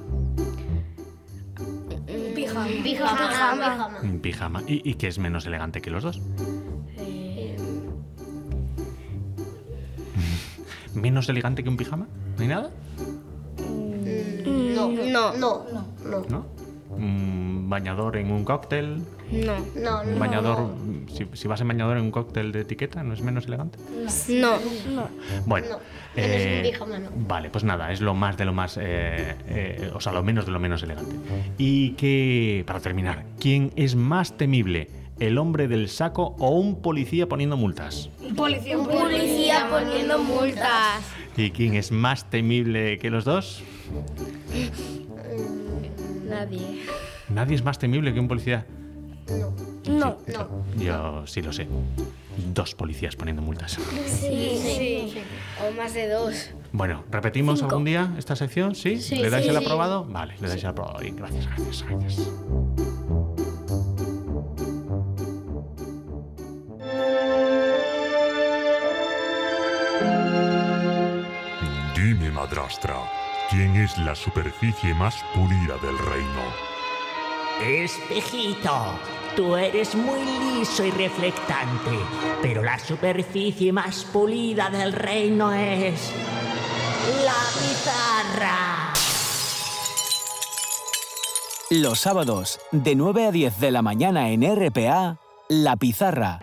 Pijama. Pijama. Un pijama. ¿Y, y qué es menos elegante que los dos? ¿Menos elegante que un pijama? ¿No hay nada? No, No. no, no, ¿No? ¿Un bañador en un cóctel? No. no, ¿Un no. bañador? Si, si vas en bañador en un cóctel de etiqueta, ¿no es menos elegante? No. Bueno, No, eh, menos un pijama, no. vale, pues nada, es lo más de lo más, eh, eh, o sea, lo menos de lo menos elegante. Y que, para terminar, ¿quién es más temible, el hombre del saco o un policía poniendo multas? Un policía. Un policía poniendo multas. ¿Y quién es más temible que los dos? Nadie. Nadie es más temible que un policía. No. Eso, yo sí lo sé. Dos policías poniendo multas. Sí. Sí. O más de dos. Bueno, ¿repetimos Cinco. algún día esta sección? ¿Sí? Sí, ¿Le dais sí, el sí. aprobado? Vale, le dais el aprobado. Y gracias, gracias, gracias. Dime, madrastra, ¿quién es la superficie más pulida del reino? Espejito, tú eres muy liso y reflectante, pero la superficie más pulida del reino es la pizarra. Los sábados, de nueve a diez de la mañana en R P A, La Pizarra.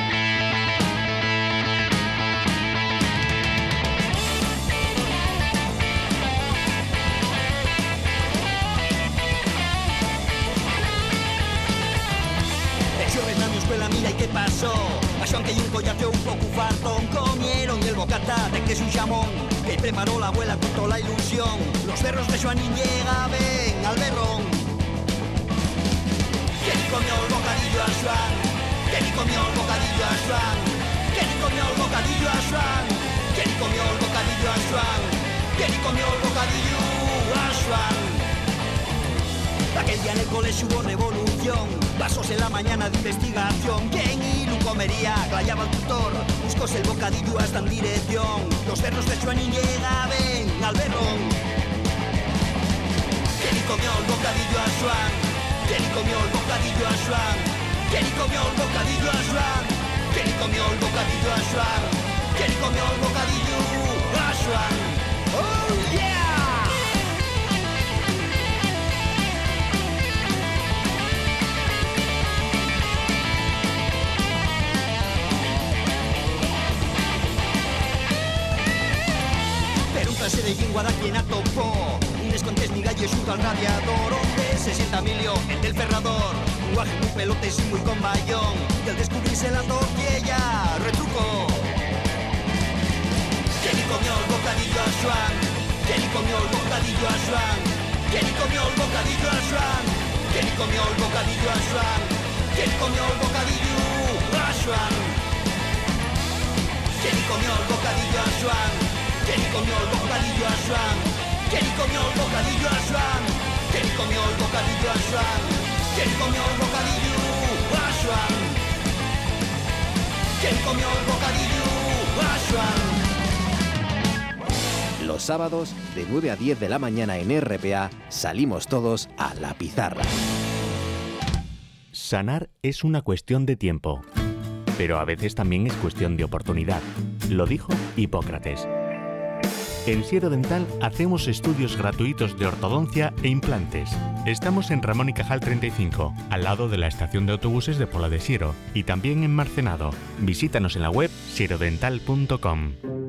Xoves na miña escuela, mira e que pasó. A Xoan que un collate un pouco fartón. Comieron el bocata de queso y jamón que preparó la abuela con toda la ilusión. Los berros de Xoanín llegaban al berrón. Que ni comió el bocadillo a Xoan, que ni comió el bocadillo a Xoan, que ni comió el bocadillo a Xoan, que ni comió el bocadillo a Xoan, que ni comió el bocadillo a Xoan. Aquel día en el colegio hubo revolución, pasos en la mañana de investigación. ¿Quién y lo comería? Clayaba el tutor, buscóse el bocadillo hasta en dirección. Los perros de Xoanín llegaban al berrón. Que ni comió el bocadillo a Xoan, que ni comió el bocadillo a Xoan, que ni comió el bocadillo a Xoan, que ni comió el bocadillo a Xoan, que ni comió el bocadillo a Xoan. ¡Oh, yeah! Clase de lingua da quien atopó un descontés migallo junto al radiador donde se sienta Emilio, el del ferrador, un guaje muy pelotes y muy con bayón, y al descubrirse la tortilla retrucó. Que ni comió el bocadillo a Xoan, que ni comió el bocadillo a Xoan, que ni comió el bocadillo a Xoan, que ni comió el bocadillo a Xoan, que ni comió el bocadillo a Xoan, que ni comió el bocadillo a Xoan, que ni comió el bocadillo a Xoan, que ni comió el bocadillo a Xoan, que ni comió el bocadillo a Xoan, que ni comió el bocadillo a Xoan, que ni comió el bocadillo a Xoan. Los sábados, de nueve a diez de la mañana en R P A, salimos todos a La Pizarra. Sanar es una cuestión de tiempo, pero a veces también es cuestión de oportunidad. Lo dijo Hipócrates. En Siero Dental hacemos estudios gratuitos de ortodoncia e implantes. Estamos en Ramón y Cajal treinta y cinco, al lado de la estación de autobuses de Pola de Siero, y también en Marcenado. Visítanos en la web sierodental punto com.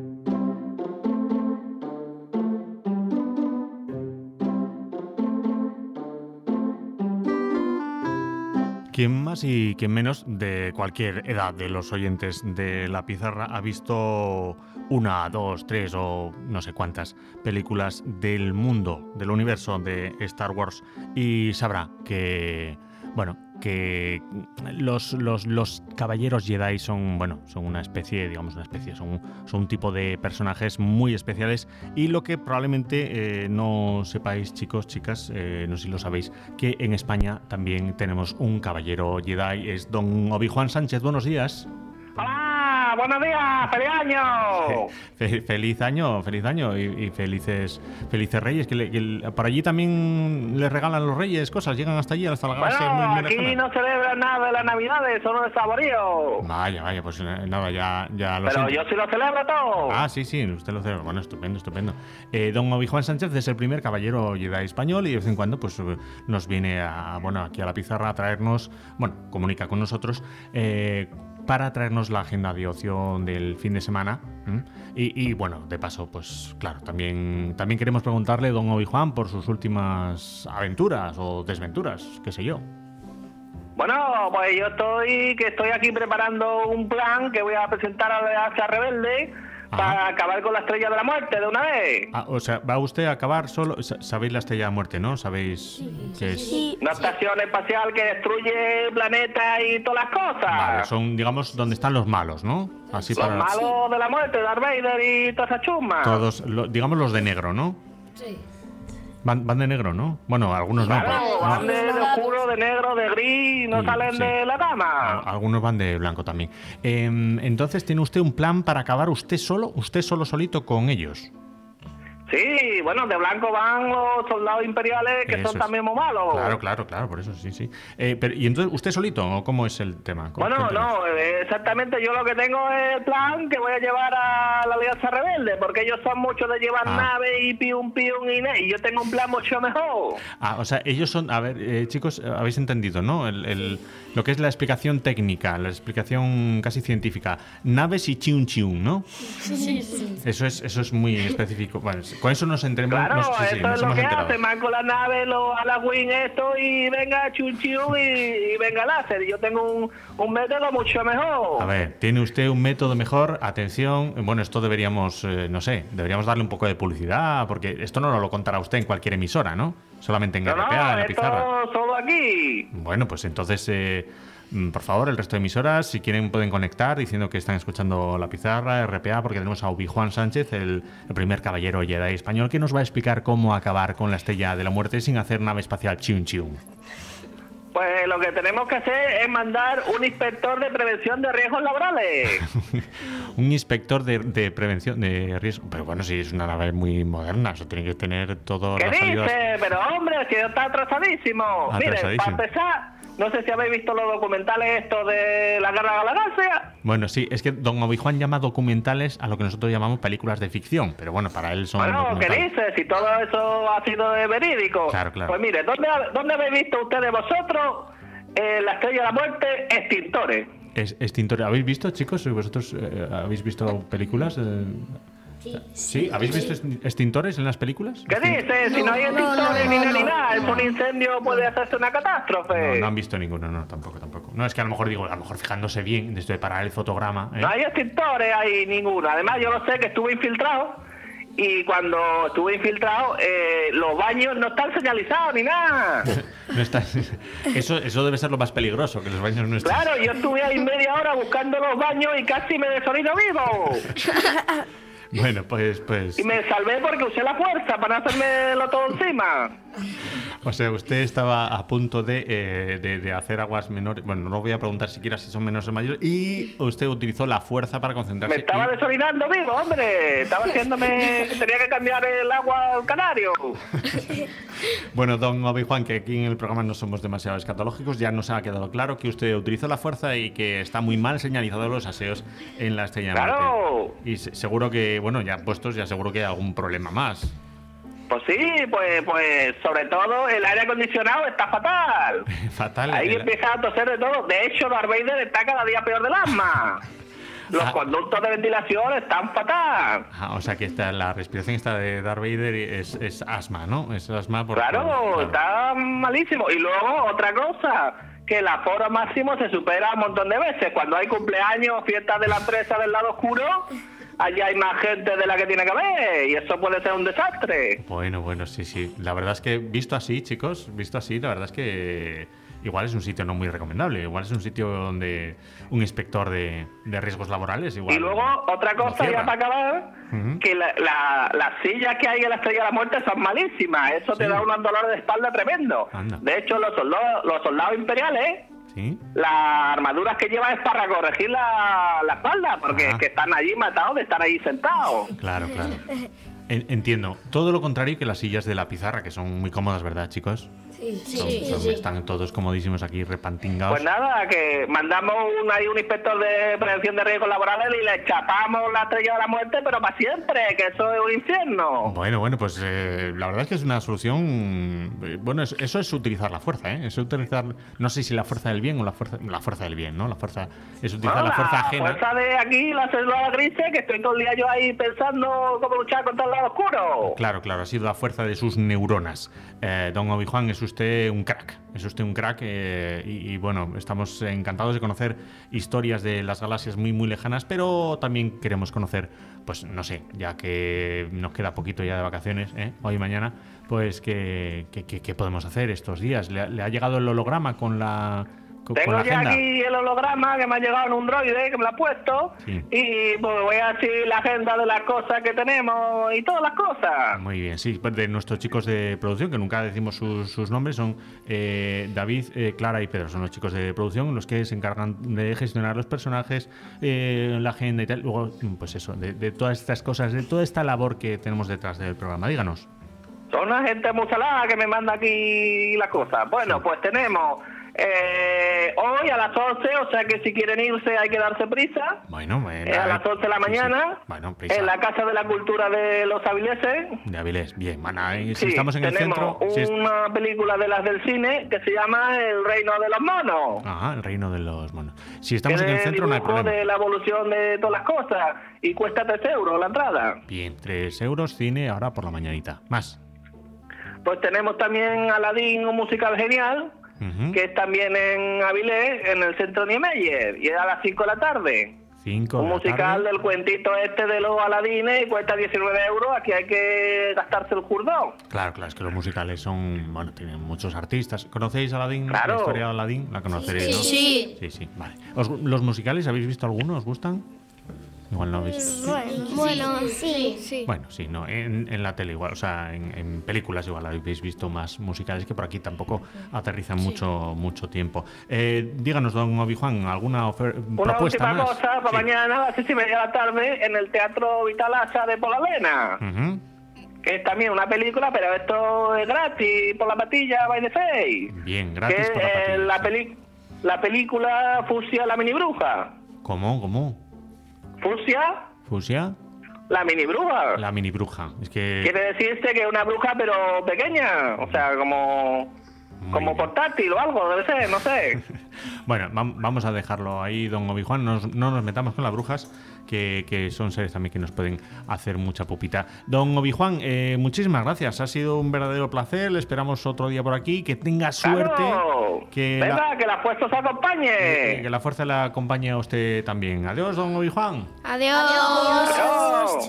¿Quién más y quién menos de cualquier edad de los oyentes de La Pizarra ha visto una, dos, tres o no sé cuántas películas del mundo, del universo de Star Wars y sabrá que, bueno, que los, los, los caballeros Jedi son, bueno, son una especie, digamos una especie, son, son un tipo de personajes muy especiales y lo que probablemente eh, no sepáis, chicos, chicas, eh, no sé si lo sabéis, que en España también tenemos un caballero Jedi, es don Obi-Juan Sánchez. Buenos días. ¡Hola! ¡Buenos días! ¡Feliz año! Fe, feliz año, feliz año y, y felices felices reyes. Que, le, que por allí también les regalan los reyes cosas, llegan hasta allí, hasta la galaxia. Bueno, muy, muy aquí lejana. no celebran nada de las navidades, solo de saborío. Vaya, vaya, pues nada, ya, ya lo Pero siento. yo sí lo celebro todo. Ah, sí, sí, usted lo celebra. Bueno, estupendo, estupendo. Eh, don Obi-Juan Sánchez es el primer caballero Jedi español y de vez en cuando pues nos viene a, bueno, aquí a la pizarra a traernos, bueno, comunica con nosotros, eh, para traernos la agenda de ocio del fin de semana. Y, y bueno, de paso, pues claro, también, también queremos preguntarle, don Obi-Juan, por sus últimas aventuras o desventuras, qué sé yo. Bueno, pues yo estoy que estoy aquí preparando un plan que voy a presentar a la Alianza Rebelde. Ajá. Para acabar con la Estrella de la Muerte de una vez. Ah, o sea, va usted a acabar solo... Sabéis la Estrella de la Muerte, ¿no? ¿Sabéis sí, qué es? Sí, una estación espacial que destruye planetas y todas las cosas. Vale, son, digamos, donde están los malos, ¿no? Así los para... malos de la muerte, Darth Vader y toda esa chusma. Todos, lo, digamos los de negro, ¿no? Sí. Van, van de negro, ¿no? Bueno, algunos claro, no. Pero, van de, de oscuro, de negro, de gris, no sí, salen sí. de la cama. Algunos van de blanco también. Eh, entonces, ¿tiene usted un plan para acabar usted solo, usted solo solito con ellos? Sí, bueno, de blanco van los soldados imperiales que eso son es. también muy malos. Claro, claro, claro, por eso sí, sí. Eh, pero, ¿y entonces usted solito o cómo es el tema? Bueno, Cuéntanos. no, exactamente yo lo que tengo es el plan que voy a llevar a la Alianza Rebelde, porque ellos son muchos de llevar ah. naves y pium pium y, ne, y yo tengo un plan mucho mejor. Ah, o sea, ellos son, a ver, eh, chicos, habéis entendido, ¿no? El, el, lo que es la explicación técnica, la explicación casi científica. Naves y chiun chiun, ¿no? Sí, sí, sí. Eso es, eso es muy específico. Bueno, con eso nos entremos. Claro, nos, sí, sí, eso nos es lo hemos que enterado. hace, man con la nave, los Halloween esto y venga chun chiun y, y venga láser. Y yo tengo un, un método mucho mejor. A ver, tiene usted un método mejor, atención, bueno, esto deberíamos, eh, no sé, deberíamos darle un poco de publicidad, porque esto no lo contará usted en cualquier emisora, ¿no? Solamente en no, R P A, no, en la pizarra. Esto solo aquí. Bueno, pues entonces... Eh, por favor, el resto de emisoras, si quieren pueden conectar diciendo que están escuchando La Pizarra, R P A, porque tenemos a Obi-Juan Sánchez, el, el primer caballero Jedi español, que nos va a explicar cómo acabar con la Estrella de la Muerte sin hacer nave espacial chiun chiun. Pues lo que tenemos que hacer es mandar un inspector de prevención de riesgos laborales. Un inspector de, de prevención de riesgos. Pero bueno, si es una nave muy moderna, eso tiene que tener todo. ¿Qué dice? Pero hombre, si está atrasadísimo. Miren, para empezar... No sé si habéis visto los documentales estos de la Guerra de la Galaxia. Bueno, sí, es que don Obi-Juan llama documentales a lo que nosotros llamamos películas de ficción, pero bueno, para él son bueno, ¿qué dices? Si todo eso ha sido verídico. Claro, claro. Pues mire, ¿dónde, dónde habéis visto ustedes vosotros eh, la Estrella de la Muerte extintores? Es, extintores. ¿Habéis visto, chicos? ¿Vosotros eh, habéis visto películas? Eh... Sí. ¿Sí? ¿Habéis visto extintores en las películas? ¿Qué dices? Si no hay extintores ni nada, un incendio puede hacerse una catástrofe. No, no han visto ninguno, no, tampoco, tampoco. No, es que a lo mejor digo, a lo mejor fijándose bien, desde parar el fotograma. ¿eh? No hay extintores, hay ninguno. Además, yo lo sé que estuve infiltrado y cuando estuve infiltrado, eh, los baños no están señalizados ni nada. No está, eso, eso debe ser lo más peligroso, que los baños no están. Claro, yo estuve ahí media hora buscando los baños y casi me desorido vivo. Bueno, pues, pues... Y me salvé porque usé la fuerza para no hacérmelo todo encima. O sea, usted estaba a punto de, eh, de, de hacer aguas menores. Bueno, no voy a preguntar siquiera si son menores o mayores. Y usted utilizó la fuerza para concentrarse. Me estaba y... desorinando vivo, hombre. Estaba haciéndome que tenía que cambiar el agua al canario. Bueno, don Obi-Juan, que aquí en el programa no somos demasiado escatológicos, ya nos ha quedado claro que usted utilizó la fuerza y que está muy mal señalizado los aseos en la Estrella de Marte. ¡Claro! Y se- seguro que, bueno, ya puestos, ya seguro que hay algún problema más. Pues sí, pues, pues sobre todo el aire acondicionado está fatal. Fatal. Ahí el- empieza a toser de todo. De hecho, Darth Vader está cada día peor del asma. Los Ah. conductos de ventilación están fatal. Ah, o sea que esta, la respiración esta de Darth Vader es, es asma, ¿no? Es asma por... Claro, por- está malísimo. Y luego otra cosa, que el aforo máximo se supera un montón de veces. Cuando hay cumpleaños, fiestas de la empresa del lado oscuro, allá hay más gente de la que tiene que haber. Y eso puede ser un desastre. Bueno, bueno, sí, sí. La verdad es que visto así, chicos, visto así, la verdad es que igual es un sitio no muy recomendable. Igual es un sitio donde un inspector de, de riesgos laborales igual... Y luego, otra lo cosa, cierra. ya para acabar, Ujú. que la- la- las sillas que hay en la Estrella de la Muerte son malísimas. Eso te Sí. da unos dolores de espalda tremendo. Anda. De hecho, los soldados, los soldados imperiales, Sí. las armaduras que llevan es para corregir la, la espalda, porque Ajá. es que están allí matados de estar ahí sentados. Claro, claro. En- entiendo. Todo lo contrario que las sillas de la pizarra, que son muy cómodas, ¿verdad, chicos? Sí, Son- sí, son- sí. Están todos comodísimos aquí, repantingados. Pues nada, que mandamos un, ahí un inspector de prevención de riesgos laborales y le chapamos la Estrella de la Muerte, pero para siempre, que eso es un infierno. Bueno, bueno, pues eh, la verdad es que es una solución. eh, Bueno, es- eso es utilizar la fuerza, ¿eh? Es utilizar, no sé si la fuerza del bien o la fuerza, la fuerza del bien, ¿no? La fuerza es utilizar Bueno, la fuerza ajena. fuerza de aquí, la célula grise, que estoy todo el día yo ahí pensando cómo luchar contra el lado oscuro. Claro, claro, ha sido la fuerza de sus neuronas. Eh, don Obi-Juan, es usted un crack, es usted un crack eh, y, y, bueno, estamos encantados de conocer historias de las galaxias muy, muy lejanas, pero también queremos conocer, pues no sé, ya que nos queda poquito ya de vacaciones, ¿eh? Hoy y mañana, pues ¿qué, qué, qué- qué podemos hacer estos días? ¿Le, ha- le ha llegado el holograma con la, con, con Tengo la ya agenda? aquí el holograma que me ha llegado en un droide, que me lo ha puesto, Sí. y pues voy a decir la agenda de las cosas que tenemos y todas las cosas. Muy bien, sí, pues de nuestros chicos de producción, que nunca decimos sus, sus nombres, son eh, David, eh, Clara y Pedro, son los chicos de producción, los que se encargan de gestionar los personajes, eh, la agenda y tal. Luego, pues eso, de, de todas estas cosas, de toda esta labor que tenemos detrás del programa. Díganos. Son una gente muy salada que me manda aquí las cosas. Bueno, pues tenemos eh, hoy a las once, o sea que si quieren irse hay que darse prisa. Bueno, bueno. Eh, a las once de la mañana, Bueno, prisa. en la Casa de la Cultura de los Avileses. De Avilés, bien, bueno, ahí, si Sí, estamos en el tenemos centro. si es- una película de las del cine que se llama El Reino de los Monos. Ajá, el reino de los monos. Si estamos que en el es centro, no hay dibujo problema. de la evolución de todas las cosas y cuesta tres euros la entrada. Bien, tres euros, cine, ahora por la mañanita. Más. Pues tenemos también Aladín, un musical genial, Ujú. que es también en Avilés, en el centro Niemeyer, y es a las cinco de la tarde. Cinco Un de la musical tarde. del cuentito este de los Aladines y cuesta diecinueve euros, aquí hay que gastarse el jurdón. Claro, claro, es que los musicales son, bueno, tienen muchos artistas. ¿Conocéis a Aladdin? Claro. La historia de Aladdin, la conoceréis, ¿no? Sí. Sí, sí, vale. ¿Os- ¿Los musicales habéis visto alguno? ¿Os gustan? Igual no habéis. Bueno, sí. sí. Bueno, sí, no, en, en la tele igual, o sea, en, en películas igual habéis visto más musicales que por aquí tampoco aterrizan mucho mucho tiempo. Eh, díganos, don Obi-Juan, ¿alguna ofer- Una propuesta última más? cosa, para Sí. mañana a las seis y media de la tarde en el Teatro Vitalasa de Polalena, Ujú. que es también una película, pero esto es gratis por la patilla by the Face. Bien, Que gratis es por la eh, patilla, la, sí. peli- la película Fusia, la mini bruja. ¿Cómo? ¿Cómo? Fusia, ¿Fusia? la mini bruja. La mini bruja. Es que... Quiere decirse que es una bruja pero pequeña, o sea, como, como portátil o algo, debe ser, no sé. Bueno, vam- vamos a dejarlo ahí, don Obi-Juan. No nos, no nos metamos con las brujas, que, que son seres también que nos pueden hacer mucha pupita. Don Obi-Juan, eh, muchísimas gracias. Ha sido un verdadero placer. Le esperamos otro día por aquí. Que tenga suerte. ¡Claro! Que Venga, la, que la fuerza os acompañe. eh, que la fuerza la acompañe a usted también. Adiós, don Obi-Juan. Adiós. Adiós.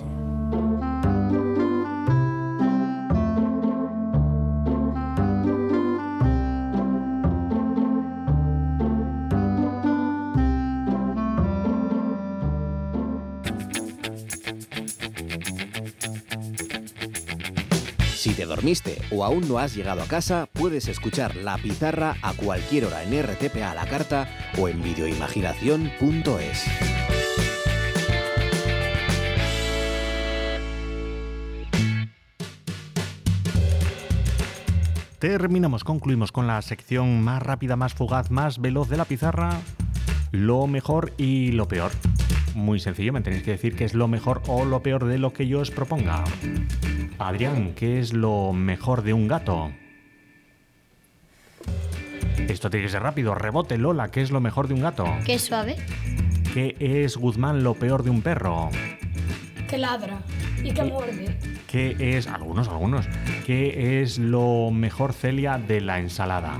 Si te dormiste o aún no has llegado a casa, puedes escuchar La Pizarra a cualquier hora en R T P A a la carta o en videoimaginación punto es. Terminamos, concluimos con la sección más rápida, más fugaz, más veloz de La Pizarra. Lo mejor y lo peor. Muy sencillo, me tenéis que decir qué es lo mejor o lo peor de lo que yo os proponga. Adrián, ¿qué es lo mejor de un gato? Esto tiene que ser rápido. Rebote. Lola, ¿qué es lo mejor de un gato? Que es suave. ¿Qué es, Guzmán, lo peor de un perro? Que ladra y que muerde. ¿Qué es, algunos, algunos, qué es lo mejor, Celia, de la ensalada?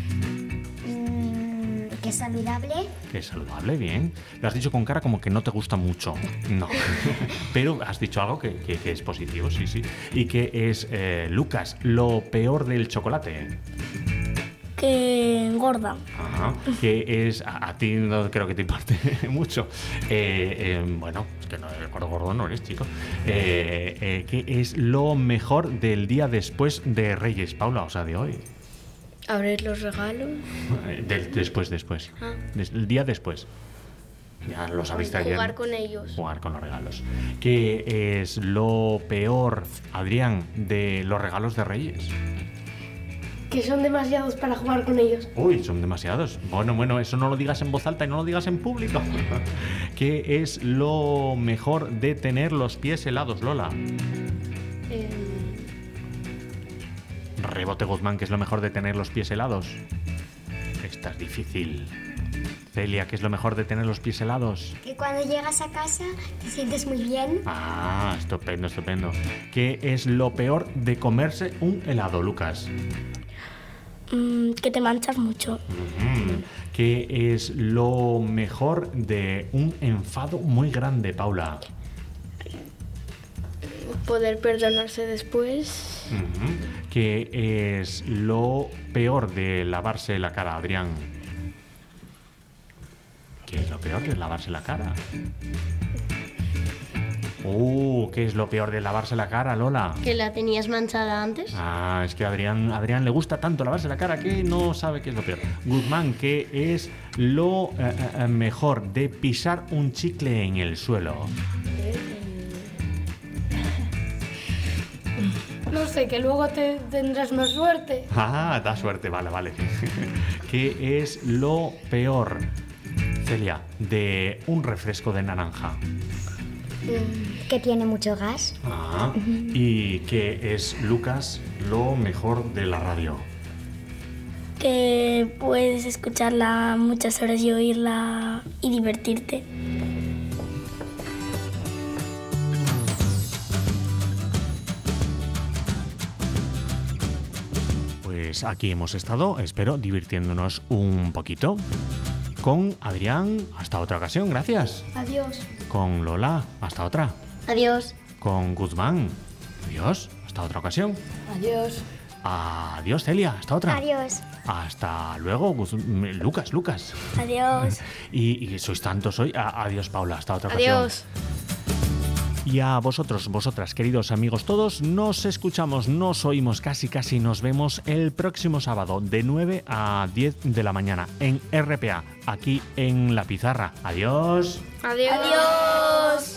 Mm, que es saludable. Que es saludable, bien. Lo has dicho con cara como que no te gusta mucho. No. Pero has dicho algo que, que, que es positivo, sí, sí. ¿Y qué es, eh, Lucas, lo peor del chocolate? Que engorda. Ajá. Que es, a, a ti no creo que te importe mucho. Eh, eh, bueno, es que no, el gordo gordo no eres, chico. Eh, eh, ¿Qué es lo mejor del día después de Reyes, Paula? O sea, de hoy. Abrir los regalos. Del, después, después. Ah. Des, el día después. Ya lo sabiste ayer. Jugar con ellos. Jugar con los regalos. ¿Qué es lo peor, Adrián, de los regalos de Reyes? Que son demasiados para jugar con ellos. Uy, son demasiados. Bueno, bueno, eso no lo digas en voz alta y no lo digas en público. ¿Qué es lo mejor de tener los pies helados, Lola? Eh... Rebote, Guzmán, ¿qué es lo mejor de tener los pies helados? Esta es difícil. Celia, ¿qué es lo mejor de tener los pies helados? Que cuando llegas a casa te sientes muy bien. Ah, estupendo, estupendo. ¿Qué es lo peor de comerse un helado, Lucas? Mm, que te manchas mucho. Mm-hmm. ¿Qué es lo mejor de un enfado muy grande, Paula? Poder perdonarse después. Mm-hmm. ¿Qué es lo peor de lavarse la cara, Adrián? ¿Qué es lo peor de lavarse la cara? Uh, ¿qué es lo peor de lavarse la cara, Lola? Que la tenías manchada antes. Ah, es que a Adrián, Adrián le gusta tanto lavarse la cara que no sabe qué es lo peor. Guzmán, ¿qué es lo eh, eh, mejor de pisar un chicle en el suelo? No sé, que luego te tendrás más suerte. Ah, da suerte, vale, vale. ¿Qué es lo peor, Celia, de un refresco de naranja? Que tiene mucho gas. Ah, ¿y qué es, Lucas, lo mejor de la radio? Que puedes escucharla muchas horas y oírla y divertirte. Pues aquí hemos estado, espero, divirtiéndonos un poquito. Con Adrián, hasta otra ocasión, gracias. Adiós. Con Lola, hasta otra. Adiós. Con Guzmán, adiós, hasta otra ocasión. Adiós. Adiós, Celia, hasta otra. Adiós. Hasta luego, Guz... Lucas, Lucas. Adiós. Y, y sois tantos hoy. A, adiós, Paula, hasta otra ocasión. Adiós. Y a vosotros, vosotras, queridos amigos todos, nos escuchamos, nos oímos, casi casi nos vemos el próximo sábado de nueve a diez de la mañana en R P A, aquí en La Pizarra. Adiós. Adiós. Adiós.